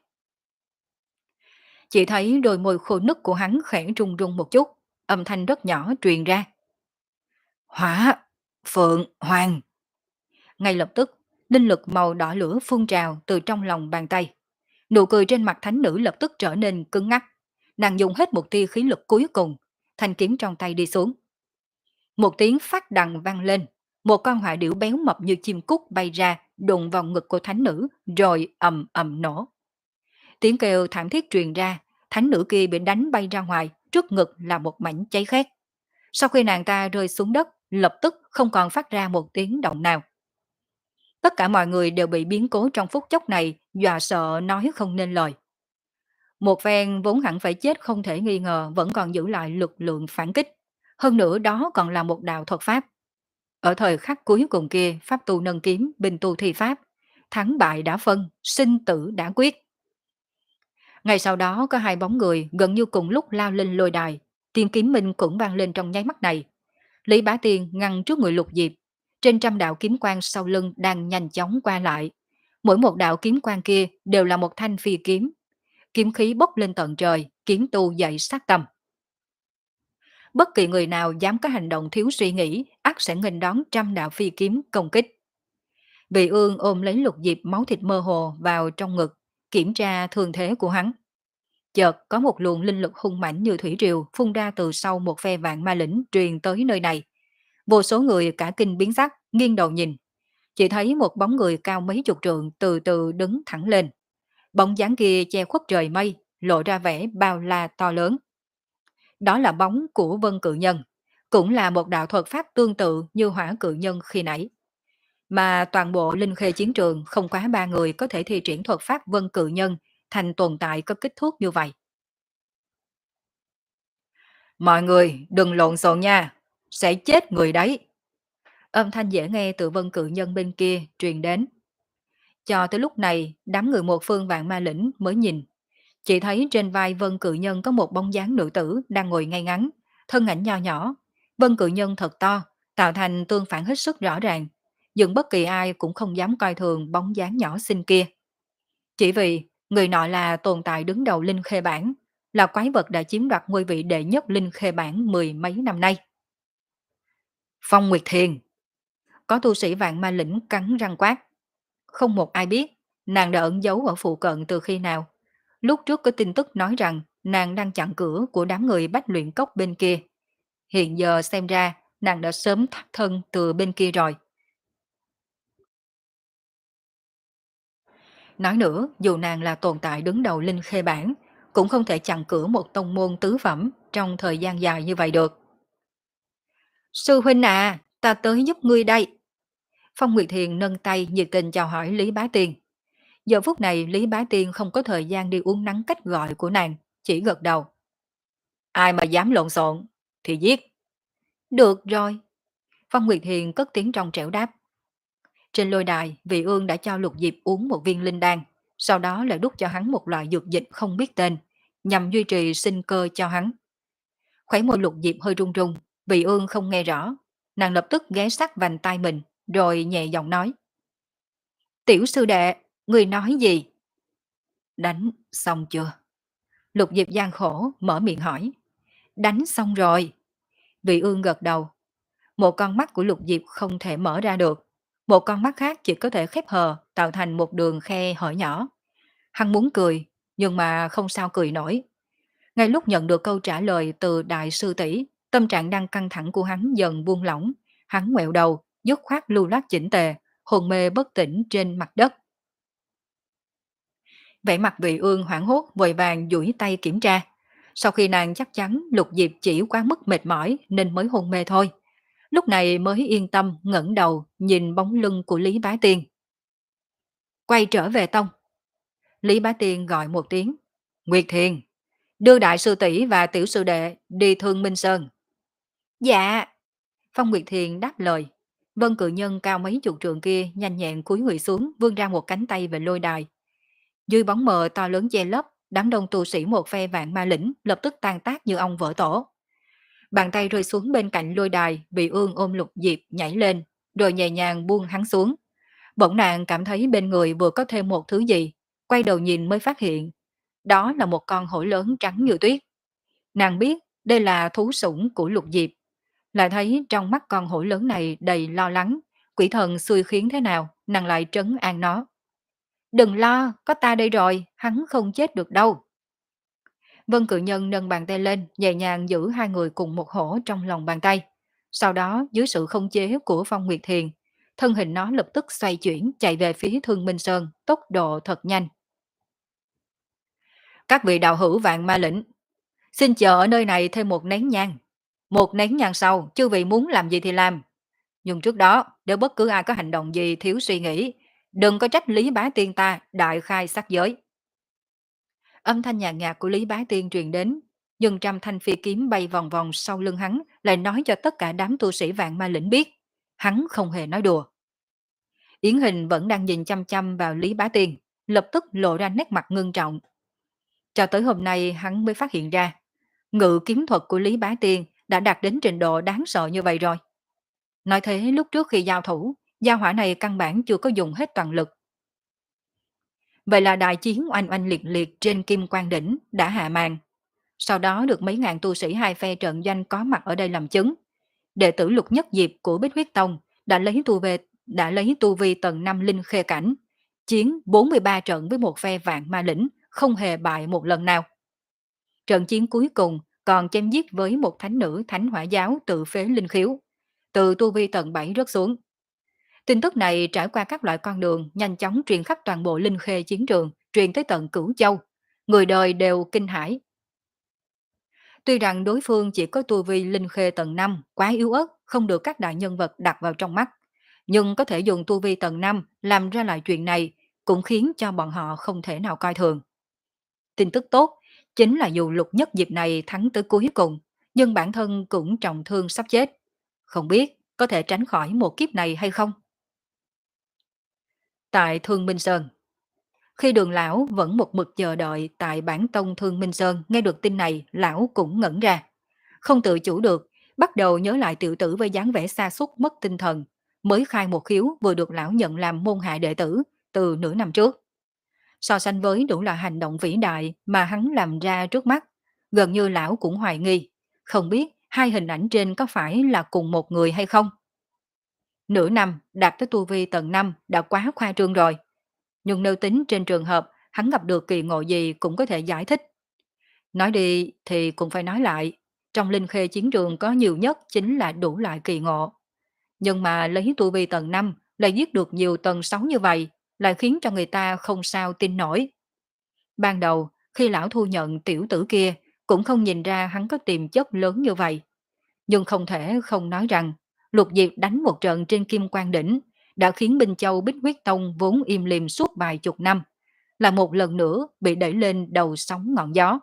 Chỉ thấy đôi môi khô nứt của hắn khẽ rung rung một chút, âm thanh rất nhỏ truyền ra. Hỏa, phượng, hoàng. Ngay lập tức, linh lực màu đỏ lửa phun trào từ trong lòng bàn tay. Nụ cười trên mặt thánh nữ lập tức trở nên cứng ngắc. Nàng dùng hết một tia khí lực cuối cùng, thanh kiếm trong tay đi xuống. Một tiếng phát đằng vang lên, một con hỏa điểu béo mập như chim cút bay ra, đụng vào ngực của thánh nữ, rồi ầm ầm nổ. Tiếng kêu thảm thiết truyền ra, thánh nữ kia bị đánh bay ra ngoài, trước ngực là một mảnh cháy khét. Sau khi nàng ta rơi xuống đất, lập tức không còn phát ra một tiếng động nào. Tất cả mọi người đều bị biến cố trong phút chốc này, dọa sợ nói không nên lời. Một phen vốn hẳn phải chết không thể nghi ngờ vẫn còn giữ lại lực lượng phản kích. Hơn nữa đó còn là một đạo thuật pháp. Ở thời khắc cuối cùng kia, pháp tu nâng kiếm, binh tu thi pháp. Thắng bại đã phân, sinh tử đã quyết. Ngay sau đó có hai bóng người gần như cùng lúc lao lên lôi đài. Tiếng kiếm minh cũng vang lên trong nháy mắt này. Lý Bá Tiên ngăn trước người lục diệp. Trên trăm đạo kiếm quang sau lưng đang nhanh chóng qua lại. Mỗi một đạo kiếm quang kia đều là một thanh phi kiếm. Kiếm khí bốc lên tận trời, kiếm tu dậy sát tâm. Bất kỳ người nào dám có hành động thiếu suy nghĩ, ắt sẽ nghênh đón trăm đạo phi kiếm công kích. Vị Ương ôm lấy lục diệp máu thịt mơ hồ vào trong ngực, kiểm tra thương thế của hắn. Chợt có một luồng linh lực hung mãnh như thủy triều phun ra từ sau một phe vạn ma lĩnh truyền tới nơi này. Vô số người cả kinh biến sắc, nghiêng đầu nhìn. Chỉ thấy một bóng người cao mấy chục trượng từ từ đứng thẳng lên. Bóng dáng kia che khuất trời mây, lộ ra vẻ bao la to lớn. Đó là bóng của Vân Cự Nhân, cũng là một đạo thuật pháp tương tự như Hỏa Cự Nhân khi nãy. Mà toàn bộ linh khê chiến trường không quá ba người có thể thi triển thuật pháp vân cự nhân thành tồn tại có kích thước như vậy. Mọi người đừng lộn xộn nha, sẽ chết người đấy. Âm thanh dễ nghe từ vân cự nhân bên kia truyền đến. Cho tới lúc này, đám người một phương vạn ma lĩnh mới nhìn. Chỉ thấy trên vai vân cự nhân có một bóng dáng nữ tử đang ngồi ngay ngắn, thân ảnh nho nhỏ. Vân cự nhân thật to, tạo thành tương phản hết sức rõ ràng. Nhưng bất kỳ ai cũng không dám coi thường bóng dáng nhỏ xinh kia. Chỉ vì người nọ là tồn tại đứng đầu Linh Khê Bảng, là quái vật đã chiếm đoạt ngôi vị đệ nhất Linh Khê Bảng mười mấy năm nay. Phong Nguyệt Thiền, có tu sĩ vạn ma lĩnh cắn răng quát. Không một ai biết nàng đã ẩn giấu ở phụ cận từ khi nào. Lúc trước có tin tức nói rằng nàng đang chặn cửa của đám người bách luyện cốc bên kia. Hiện giờ xem ra nàng đã sớm thoát thân từ bên kia rồi. Nói nữa, dù nàng là tồn tại đứng đầu Linh Khê Bảng, cũng không thể chặn cửa một tông môn tứ phẩm trong thời gian dài như vậy được. Sư huynh à, ta tới giúp ngươi đây. Phong Nguyệt Thiền nâng tay nhiệt tình chào hỏi Lý Bá Tiên. Giờ phút này Lý Bá Tiên không có thời gian đi uống nắng cách gọi của nàng, chỉ gật đầu. Ai mà dám lộn xộn, thì giết. Được rồi. Phong Nguyệt Thiền cất tiếng trong trẻo đáp. Trên lôi đài, vị ương đã cho Lục Diệp uống một viên linh đan, sau đó lại đút cho hắn một loại dược dịch không biết tên, nhằm duy trì sinh cơ cho hắn. Khóe môi Lục Diệp hơi run run, vị ương không nghe rõ. Nàng lập tức ghé sát vành tai mình, rồi nhẹ giọng nói. Tiểu sư đệ, người nói gì? Đánh xong chưa? Lục Diệp gian khổ, mở miệng hỏi. Đánh xong rồi. Vị ương gật đầu. Một con mắt của Lục Diệp không thể mở ra được. Một con mắt khác chỉ có thể khép hờ, tạo thành một đường khe hở nhỏ. Hắn muốn cười, nhưng mà không sao cười nổi. Ngay lúc nhận được câu trả lời từ đại sư tỷ, tâm trạng đang căng thẳng của hắn dần buông lỏng. Hắn ngoẹo đầu, dứt khoát lưu loát chỉnh tề, hồn mê bất tỉnh trên mặt đất. Vẻ mặt Vị Ương hoảng hốt vội vàng duỗi tay kiểm tra. Sau khi nàng chắc chắn Lục Diệp chỉ quá mức mệt mỏi nên mới hôn mê thôi. Lúc này mới yên tâm ngẩng đầu nhìn bóng lưng của Lý Bá Tiên. Quay trở về tông. Lý Bá Tiên gọi một tiếng. Nguyệt Thiền, đưa đại sư tỷ và tiểu sư đệ đi Thương Minh Sơn. Dạ. Phong Nguyệt Thiền đáp lời. Vân cự nhân cao mấy chục trượng kia nhanh nhẹn cúi người xuống vươn ra một cánh tay về lôi đài. Dưới bóng mờ to lớn che lấp, đám đông tu sĩ một phe vạn ma lĩnh lập tức tan tác như ong vỡ tổ. Bàn tay rơi xuống bên cạnh lôi đài, bị ương ôm Lục Diệp nhảy lên, rồi nhẹ nhàng buông hắn xuống. Bỗng nàng cảm thấy bên người vừa có thêm một thứ gì, quay đầu nhìn mới phát hiện. Đó là một con hổ lớn trắng như tuyết. Nàng biết đây là thú sủng của Lục Diệp. Lại thấy trong mắt con hổ lớn này đầy lo lắng, quỷ thần xui khiến thế nào, nàng lại trấn an nó. Đừng lo, có ta đây rồi, hắn không chết được đâu. Vân Cự Nhân nâng bàn tay lên, nhẹ nhàng giữ hai người cùng một hổ trong lòng bàn tay. Sau đó, dưới sự không chế của Phong Nguyệt Thiền, thân hình nó lập tức xoay chuyển chạy về phía Thương Minh Sơn, tốc độ thật nhanh. Các vị đạo hữu vạn ma lĩnh, xin chờ ở nơi này thêm một nén nhang. Một nén nhang sau, chư vị muốn làm gì thì làm. Nhưng trước đó, nếu bất cứ ai có hành động gì thiếu suy nghĩ, đừng có trách Lý Bá Tiên ta đại khai sát giới. Âm thanh nhàn nhạt của Lý Bá Tiên truyền đến, nhưng trăm thanh phi kiếm bay vòng vòng sau lưng hắn lại nói cho tất cả đám tu sĩ vạn ma lĩnh biết. Hắn không hề nói đùa. Yến Hình vẫn đang nhìn chăm chăm vào Lý Bá Tiên, lập tức lộ ra nét mặt ngưng trọng. Cho tới hôm nay hắn mới phát hiện ra, ngự kiếm thuật của Lý Bá Tiên đã đạt đến trình độ đáng sợ như vậy rồi. Nói thế lúc trước khi giao thủ, giao hỏa này căn bản chưa có dùng hết toàn lực. Vậy là đại chiến oanh oanh liệt liệt trên Kim Quan Đỉnh đã hạ màn. Sau đó được mấy ngàn tu sĩ hai phe trận doanh có mặt ở đây làm chứng. Đệ tử Lục Nhất Diệp của Bích Huyết Tông đã lấy tu về đã lấy tu vi tầng năm linh khê cảnh, chiến bốn mươi ba trận với một phe vạn ma lĩnh, không hề bại một lần nào. Trận chiến cuối cùng còn chém giết với một thánh nữ thánh hỏa giáo tự phế linh khiếu, từ tu vi tầng bảy rớt xuống. Tin tức này trải qua các loại con đường nhanh chóng truyền khắp toàn bộ linh khê chiến trường, truyền tới tận Cửu Châu. Người đời đều kinh hãi. Tuy rằng đối phương chỉ có tu vi linh khê tầng năm, quá yếu ớt, không được các đại nhân vật đặt vào trong mắt. nhưng có thể dùng tu vi tầng năm làm ra lại chuyện này cũng khiến cho bọn họ không thể nào coi thường. Tin tức tốt chính là dù Lục Nhất dịp này thắng tới cuối cùng, nhưng bản thân cũng trọng thương sắp chết. Không biết có thể tránh khỏi một kiếp này hay không? Tại Thương Minh Sơn, khi Đường lão vẫn một mực chờ đợi tại bản tông Thương Minh Sơn, nghe được tin này, lão cũng ngẩn ra, không tự chủ được, bắt đầu nhớ lại tiểu tử với dáng vẻ sa sút mất tinh thần, mới khai một khiếu vừa được lão nhận làm môn hạ đệ tử từ nửa năm trước. So sánh với đủ loại hành động vĩ đại mà hắn làm ra trước mắt, gần như lão cũng hoài nghi, không biết hai hình ảnh trên có phải là cùng một người hay không. Nửa năm đạt tới tu vi tầng năm đã quá khoa trương rồi, nhưng nếu tính trên trường hợp hắn gặp được kỳ ngộ gì cũng có thể giải thích. Nói đi thì cũng phải nói lại, trong linh khê chiến trường có nhiều nhất chính là đủ loại kỳ ngộ. Nhưng mà lấy tu vi tầng năm lại giết được nhiều tầng sáu như vậy, lại khiến cho người ta không sao tin nổi. Ban đầu, khi lão thu nhận tiểu tử kia, cũng không nhìn ra hắn có tiềm chất lớn như vậy. Nhưng không thể không nói rằng, Lục Diệp đánh một trận trên Kim Quang Đỉnh, đã khiến Binh Châu Bích Huyết Tông vốn im lìm suốt vài chục năm, là một lần nữa bị đẩy lên đầu sóng ngọn gió.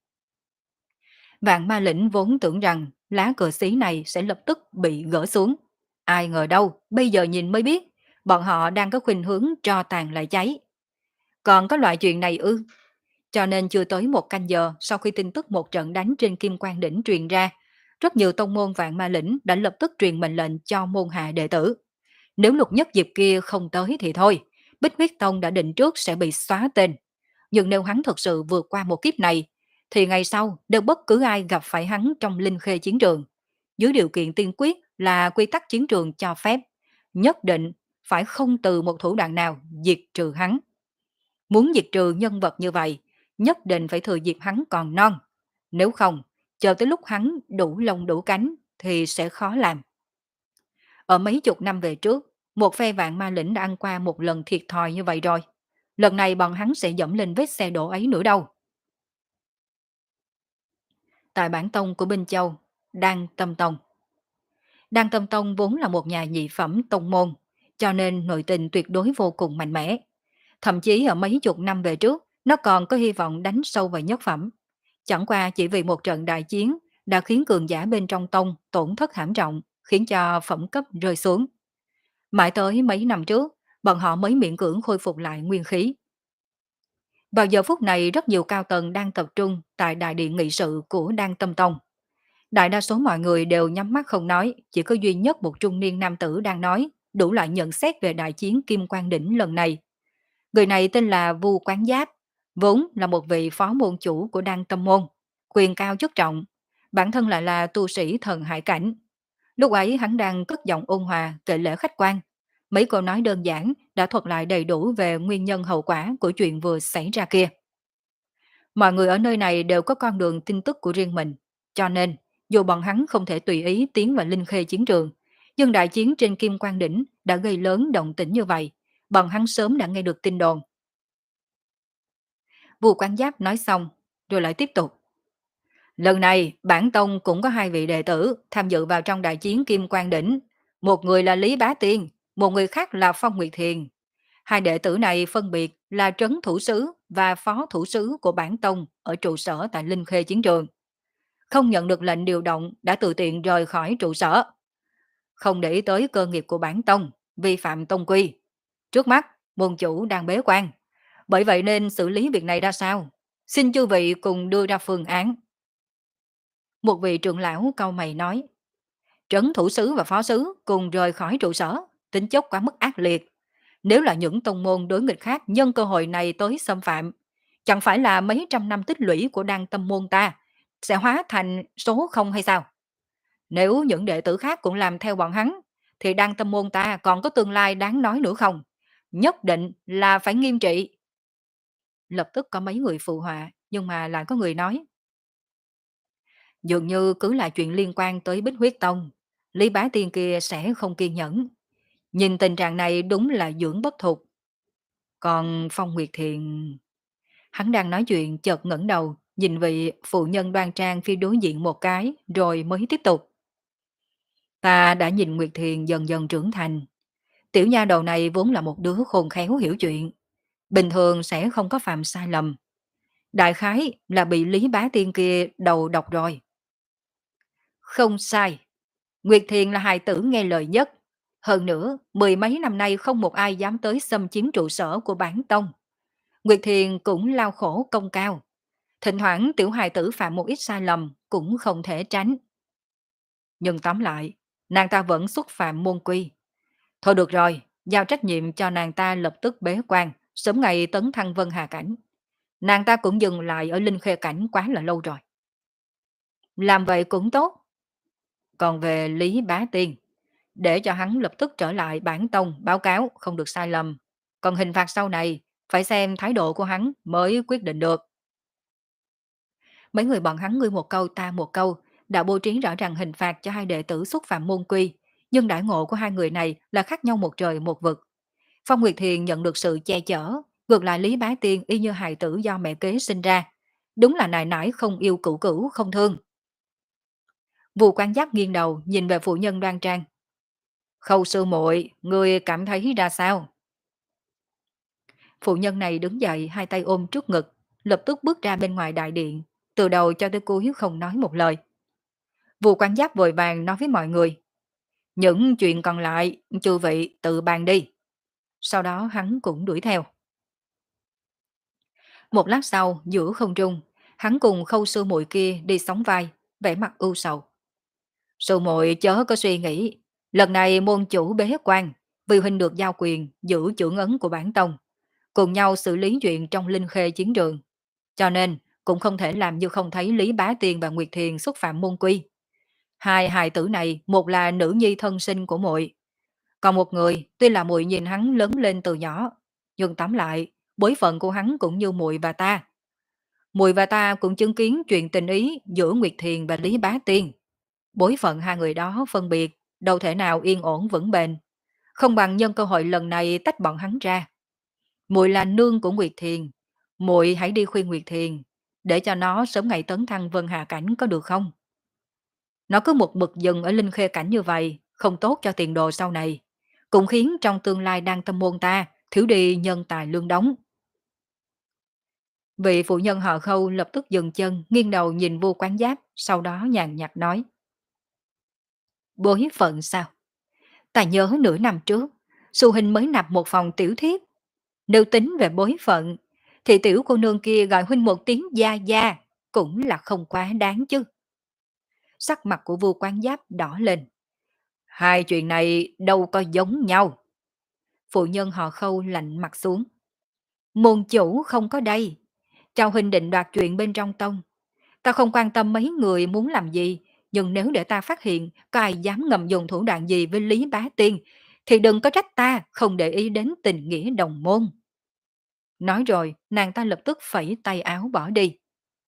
Vạn Ma Lĩnh vốn tưởng rằng lá cờ xí này sẽ lập tức bị gỡ xuống. Ai ngờ đâu, bây giờ nhìn mới biết, bọn họ đang có khuynh hướng tro tàn lại cháy. Còn có loại chuyện này ư? Cho nên chưa tới một canh giờ sau khi tin tức một trận đánh trên Kim Quang Đỉnh truyền ra, rất nhiều tông môn Vạn Ma Lĩnh đã lập tức truyền mệnh lệnh cho môn hạ đệ tử. Nếu Lục Nhất Diệp kia không tới thì thôi, Bích Huyết Tông đã định trước sẽ bị xóa tên. Nhưng nếu hắn thực sự vượt qua một kiếp này, thì ngày sau đều bất cứ ai gặp phải hắn trong linh khê chiến trường. Dưới điều kiện tiên quyết là quy tắc chiến trường cho phép, nhất định phải không từ một thủ đoạn nào diệt trừ hắn. Muốn diệt trừ nhân vật như vậy, nhất định phải thừa dịp hắn còn non. Nếu không, chờ tới lúc hắn đủ lông đủ cánh thì sẽ khó làm. Ở mấy chục năm về trước, một phe Vạn Ma Lĩnh đã ăn qua một lần thiệt thòi như vậy rồi. Lần này bọn hắn sẽ dẫm lên vết xe đổ ấy nữa đâu. Tại bản tông của Binh Châu, Đan Tâm Tông. Đan Tâm Tông vốn là một nhà nhị phẩm tông môn, cho nên nội tình tuyệt đối vô cùng mạnh mẽ. Thậm chí ở mấy chục năm về trước, nó còn có hy vọng đánh sâu vào nhất phẩm. Chẳng qua chỉ vì một trận đại chiến đã khiến cường giả bên trong tông tổn thất hãm trọng, khiến cho phẩm cấp rơi xuống. Mãi tới mấy năm trước, bọn họ mới miễn cưỡng khôi phục lại nguyên khí. Vào giờ phút này rất nhiều cao tầng đang tập trung tại đại điện nghị sự của Đan Tâm Tông. Đại đa số mọi người đều nhắm mắt không nói, chỉ có duy nhất một trung niên nam tử đang nói, đủ loại nhận xét về đại chiến Kim Quang Đỉnh lần này. Người này tên là Vu Quán Giáp, vốn là một vị phó môn chủ của Đan Tâm Môn, quyền cao chức trọng, bản thân lại là tu sĩ thần hải cảnh. Lúc ấy hắn đang cất giọng ôn hòa kể lễ khách quan. Mấy câu nói đơn giản đã thuật lại đầy đủ về nguyên nhân hậu quả của chuyện vừa xảy ra kia. Mọi người ở nơi này đều có con đường tin tức của riêng mình, cho nên dù bọn hắn không thể tùy ý tiến vào linh khê chiến trường, nhưng đại chiến trên Kim Quang Đỉnh đã gây lớn động tĩnh như vậy, bọn hắn sớm đã nghe được tin đồn. Vua Quán Giáp nói xong, rồi lại tiếp tục. Lần này, bản tông cũng có hai vị đệ tử tham dự vào trong đại chiến Kim Quang Đỉnh. Một người là Lý Bá Tiên, một người khác là Phong Nguyệt Thiền. Hai đệ tử này phân biệt là trấn thủ sứ và phó thủ sứ của bản tông ở trụ sở tại Linh Khê chiến trường. Không nhận được lệnh điều động đã tự tiện rời khỏi trụ sở. Không để ý tới cơ nghiệp của bản tông, vi phạm tông quy. Trước mắt, môn chủ đang bế quan. Bởi vậy nên xử lý việc này ra sao? Xin chư vị cùng đưa ra phương án. Một vị trưởng lão cau mày nói, trấn thủ sứ và phó sứ cùng rời khỏi trụ sở, tính chất quá mức ác liệt. Nếu là những tông môn đối nghịch khác nhân cơ hội này tới xâm phạm, chẳng phải là mấy trăm năm tích lũy của đan tâm môn ta sẽ hóa thành số không hay sao? Nếu những đệ tử khác cũng làm theo bọn hắn, thì đan tâm môn ta còn có tương lai đáng nói nữa không? Nhất định là phải nghiêm trị. Lập tức có mấy người phụ họa, nhưng mà lại có người nói, dường như cứ là chuyện liên quan tới Bích Huyết Tông, Lý Bá Tiên kia sẽ không kiên nhẫn. Nhìn tình trạng này đúng là dưỡng bất thục. Còn Phong Nguyệt Thiện... Hắn đang nói chuyện chợt ngẩng đầu, nhìn vị phụ nhân đoan trang phía đối diện một cái, rồi mới tiếp tục. Ta đã nhìn Nguyệt Thiền dần dần trưởng thành. Tiểu nha đầu này vốn là một đứa khôn khéo hiểu chuyện, bình thường sẽ không có phạm sai lầm. Đại khái là bị Lý Bá Tiên kia đầu độc rồi. Không sai, Nguyệt Thiền là hài tử nghe lời nhất. Hơn nữa, mười mấy năm nay không một ai dám tới xâm chiếm trụ sở của bản tông. Nguyệt Thiền cũng lao khổ công cao. Thỉnh thoảng tiểu hài tử phạm một ít sai lầm cũng không thể tránh. Nhưng tóm lại, nàng ta vẫn xúc phạm môn quy. Thôi được rồi, giao trách nhiệm cho nàng ta lập tức bế quan, sớm ngày tấn thăng Vân Hà Cảnh. Nàng ta cũng dừng lại ở Linh Khê Cảnh quá là lâu rồi. Làm vậy cũng tốt. Còn về Lý Bá Tiên, để cho hắn lập tức trở lại bản tông báo cáo không được sai lầm. Còn hình phạt sau này, phải xem thái độ của hắn mới quyết định được. Mấy người bọn hắn ngươi một câu ta một câu, đã bố trí rõ ràng hình phạt cho hai đệ tử xúc phạm môn quy. Nhưng đại ngộ của hai người này là khác nhau một trời một vực. Phong Nguyệt Thiền nhận được sự che chở, ngược lại Lý Bá Tiên y như hài tử do mẹ kế sinh ra. Đúng là nài nãi không yêu cửu cửu không thương. Vu Quan Giáp nghiêng đầu nhìn về phụ nhân đoan trang. Khâu sư muội, người cảm thấy ra sao? Phụ nhân này đứng dậy hai tay ôm trước ngực, lập tức bước ra bên ngoài đại điện, từ đầu cho tới cuối không nói một lời. Vu Quan Giáp vội vàng nói với mọi người. Những chuyện còn lại, chư vị tự bàn đi. Sau đó hắn cũng đuổi theo. Một lát sau, giữa không trung, hắn cùng Khâu sư muội kia đi sóng vai, vẻ mặt ưu sầu. Sư muội chớ có suy nghĩ, lần này môn chủ bế quan, vì huynh được giao quyền giữ chưởng ấn của bản tông, cùng nhau xử lý chuyện trong Linh Khê chiến trường. Cho nên, cũng không thể làm như không thấy Lý Bá Tiên và Nguyệt Thiền xúc phạm môn quy. Hai hài tử này, một là nữ nhi thân sinh của muội, còn một người tuy là muội nhìn hắn lớn lên từ nhỏ, nhưng tóm lại, bối phận của hắn cũng như muội và ta. Muội và ta cũng chứng kiến chuyện tình ý giữa Nguyệt Thiền và Lý Bá Tiên. Bối phận hai người đó phân biệt, đâu thể nào yên ổn vững bền. Không bằng nhân cơ hội lần này tách bọn hắn ra. Muội là nương của Nguyệt Thiền, muội hãy đi khuyên Nguyệt Thiền, để cho nó sớm ngày tấn thăng Vân Hà Cảnh có được không? Nó cứ một mực dừng ở Linh Khê Cảnh như vậy, không tốt cho tiền đồ sau này, cũng khiến trong tương lai đang tâm môn ta thiếu đi nhân tài lương đóng. Vị phụ nhân họ Khâu lập tức dừng chân, nghiêng đầu nhìn Vu Quán Giáp, sau đó nhàn nhạt nói. Bối phận sao? Ta nhớ nửa năm trước, Su Hình mới nạp một phòng tiểu thiếp. Nếu tính về bối phận, thì tiểu cô nương kia gọi huynh một tiếng gia gia, cũng là không quá đáng chứ. Sắc mặt của Vu Quán Giáp đỏ lên. Hai chuyện này đâu có giống nhau. Phụ nhân họ Khâu lạnh mặt xuống. Môn chủ không có đây. Chào huynh định đoạt chuyện bên trong tông. Ta không quan tâm mấy người muốn làm gì, nhưng nếu để ta phát hiện có ai dám ngầm dùng thủ đoạn gì với Lý Bá Tiên, thì đừng có trách ta không để ý đến tình nghĩa đồng môn. Nói rồi, nàng ta lập tức phẩy tay áo bỏ đi.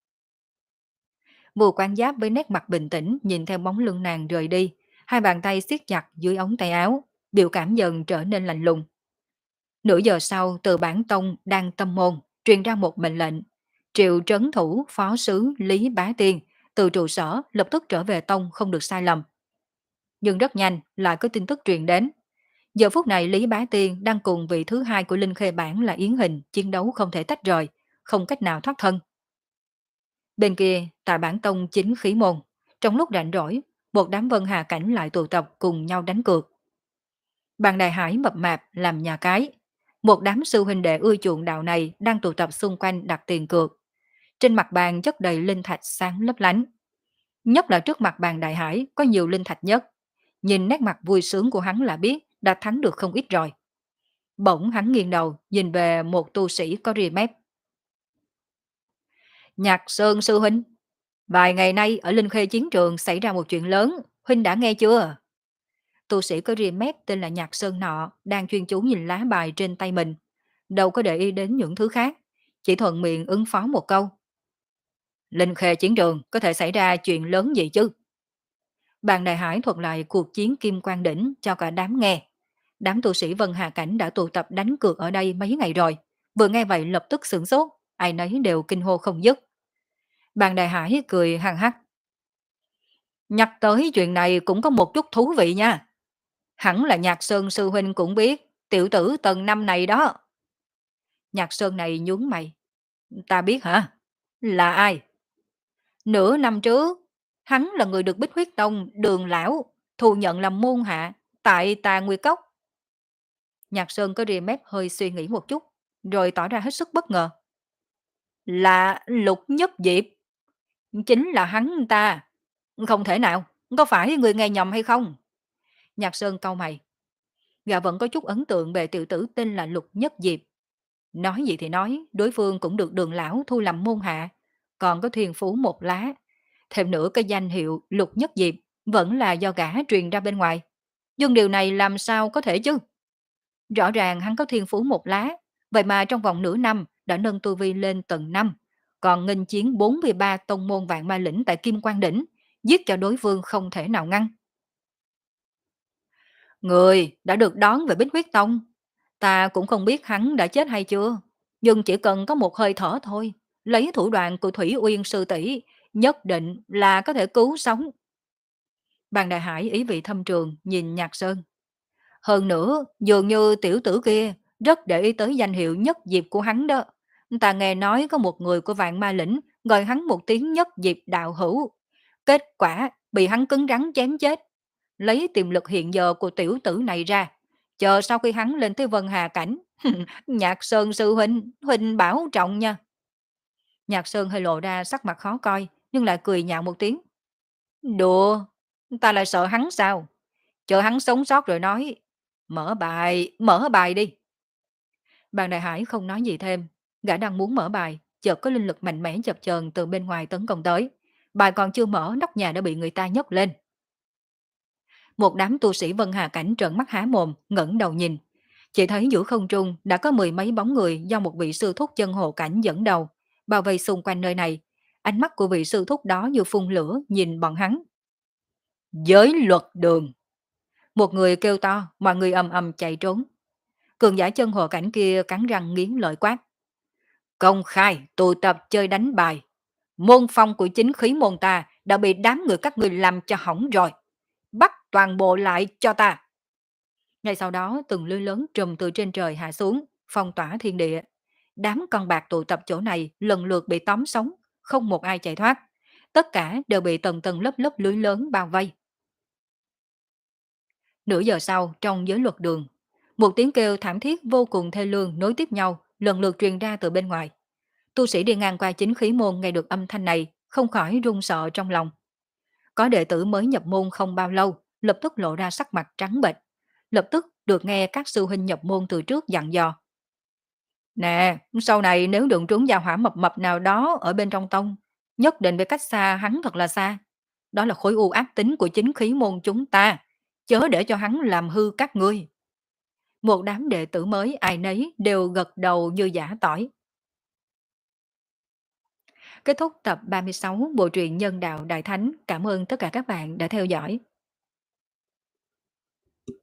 Mùa Quan Giáp với nét mặt bình tĩnh nhìn theo bóng lưng nàng rời đi, hai bàn tay siết chặt dưới ống tay áo, biểu cảm dần trở nên lạnh lùng. Nửa giờ sau, từ bản tông đang tâm môn, truyền ra một mệnh lệnh. Triệu trấn thủ phó sứ Lý Bá Tiên từ trụ sở lập tức trở về tông không được sai lầm. Nhưng rất nhanh lại có tin tức truyền đến. Giờ phút này Lý Bá Tiên đang cùng vị thứ hai của Linh Khê Bản là Yến Hình chiến đấu không thể tách rời, không cách nào thoát thân. Bên kia, tại bản tông chính khí môn, trong lúc rảnh rỗi, một đám Vân Hà Cảnh lại tụ tập cùng nhau đánh cược. Bàn Đại Hải mập mạp làm nhà cái. Một đám sư huynh đệ ưa chuộng đạo này đang tụ tập xung quanh đặt tiền cược. Trên mặt bàn chất đầy linh thạch sáng lấp lánh. Nhất là trước mặt bàn Đại Hải có nhiều linh thạch nhất. Nhìn nét mặt vui sướng của hắn là biết đã thắng được không ít rồi. Bỗng hắn nghiêng đầu nhìn về một tu sĩ có ria mép. Nhạc Sơn sư huynh, vài ngày nay ở Linh Khê chiến trường xảy ra một chuyện lớn, huynh đã nghe chưa? Tu sĩ có ria mép tên là Nhạc Sơn nọ đang chuyên chú nhìn lá bài trên tay mình, đâu có để ý đến những thứ khác, chỉ thuận miệng ứng phó một câu. Linh Khê chiến trường có thể xảy ra chuyện lớn gì chứ? Bàn Đại Hải thuật lại cuộc chiến Kim Quang Đỉnh cho cả đám nghe. Đám tu sĩ Vân Hà Cảnh đã tụ tập đánh cược ở đây mấy ngày rồi, vừa nghe vậy lập tức sửng sốt, ai nấy đều kinh hô không dứt. Bàn Đại Hải cười hằng hắc. Nhắc tới chuyện này cũng có một chút thú vị nha. Hẳn là Nhạc Sơn sư huynh cũng biết, tiểu tử tầng năm này đó. Nhạc Sơn này nhướng mày. Ta biết hả? Là ai? Nửa năm trước, hắn là người được Bích Huyết Tông Đường lão thu nhận làm môn hạ tại Tà Nguyệt Cốc. Nhạc Sơn có ria mép hơi suy nghĩ một chút, rồi tỏ ra hết sức bất ngờ. Là Lục Nhất Diệp, chính là hắn ta. Không thể nào, có phải người nghe nhầm hay không? Nhạc Sơn cau mày. Gã vẫn có chút ấn tượng về tiểu tử tên là Lục Nhất Diệp. Nói gì thì nói, đối phương cũng được Đường lão thu làm môn hạ, còn có thiên phú một lá. Thêm nữa cái danh hiệu Lục Nhất Diệp vẫn là do gã truyền ra bên ngoài. Nhưng điều này làm sao có thể chứ? Rõ ràng hắn có thiên phú một lá, vậy mà trong vòng nửa năm đã nâng tu vi lên tầng năm, còn nghênh chiến bốn mươi ba tông môn vạn ma lĩnh tại Kim Quang Đỉnh, giết cho đối phương không thể nào ngăn. Người đã được đón về Bích Huyết Tông, ta cũng không biết hắn đã chết hay chưa, nhưng chỉ cần có một hơi thở thôi, lấy thủ đoạn của Thủy Uyên sư tỷ, nhất định là có thể cứu sống. Bàn Đại Hải ý vị thâm trường nhìn Nhạc Sơn. Hơn nữa, dường như tiểu tử kia rất để ý tới danh hiệu nhất diệp của hắn đó. Ta nghe nói có một người của vạn ma lĩnh gọi hắn một tiếng nhất diệp đạo hữu. Kết quả bị hắn cứng rắn chém chết. Lấy tiềm lực hiện giờ của tiểu tử này ra. Chờ sau khi hắn lên tới Vân Hà Cảnh. Nhạc Sơn sư huynh, huynh bảo trọng nha. Nhạc Sơn hơi lộ ra sắc mặt khó coi, nhưng lại cười nhạo một tiếng. Đùa, ta lại sợ hắn sao? Chờ hắn sống sót rồi nói. Mở bài, mở bài đi. Bàn Đại Hải không nói gì thêm. Gã đang muốn mở bài, chợt có linh lực mạnh mẽ chập chờn từ bên ngoài tấn công tới. Bài còn chưa mở, nóc nhà đã bị người ta nhấc lên. Một đám tu sĩ Vân Hà Cảnh trợn mắt há mồm, ngẩng đầu nhìn. Chỉ thấy giữa không trung đã có mười mấy bóng người do một vị sư thúc chân hồ cảnh dẫn đầu, bao vây xung quanh nơi này. Ánh mắt của vị sư thúc đó như phun lửa nhìn bọn hắn. Giới luật đường. Một người kêu to, mọi người ầm ầm chạy trốn. Cường giả chân hồ cảnh kia cắn răng nghiến lợi quát. Công khai tụ tập chơi đánh bài. Môn phong của chính khí môn ta đã bị đám người các người làm cho hỏng rồi. Bắt toàn bộ lại cho ta. Ngay sau đó từng lưới lớn trùm từ trên trời hạ xuống, phong tỏa thiên địa. Đám con bạc tụ tập chỗ này lần lượt bị tóm sống, không một ai chạy thoát. Tất cả đều bị tầng tầng lớp lớp lưới lớn bao vây. Nửa giờ sau, trong giới luật đường, một tiếng kêu thảm thiết vô cùng thê lương nối tiếp nhau, lần lượt truyền ra từ bên ngoài. Tu sĩ đi ngang qua chính khí môn nghe được âm thanh này, không khỏi run sợ trong lòng. Có đệ tử mới nhập môn không bao lâu, lập tức lộ ra sắc mặt trắng bệch, lập tức được nghe các sư huynh nhập môn từ trước dặn dò. Nè, sau này nếu đụng trúng gia hỏa mập mập nào đó ở bên trong tông, nhất định phải cách xa hắn thật là xa. Đó là khối u ác tính của chính khí môn chúng ta, chớ để cho hắn làm hư các ngươi. Một đám đệ tử mới ai nấy đều gật đầu như giả tỏi. Kết thúc tập ba mươi sáu Bộ truyện Nhân đạo Đại Thánh. Cảm ơn tất cả các bạn đã theo dõi.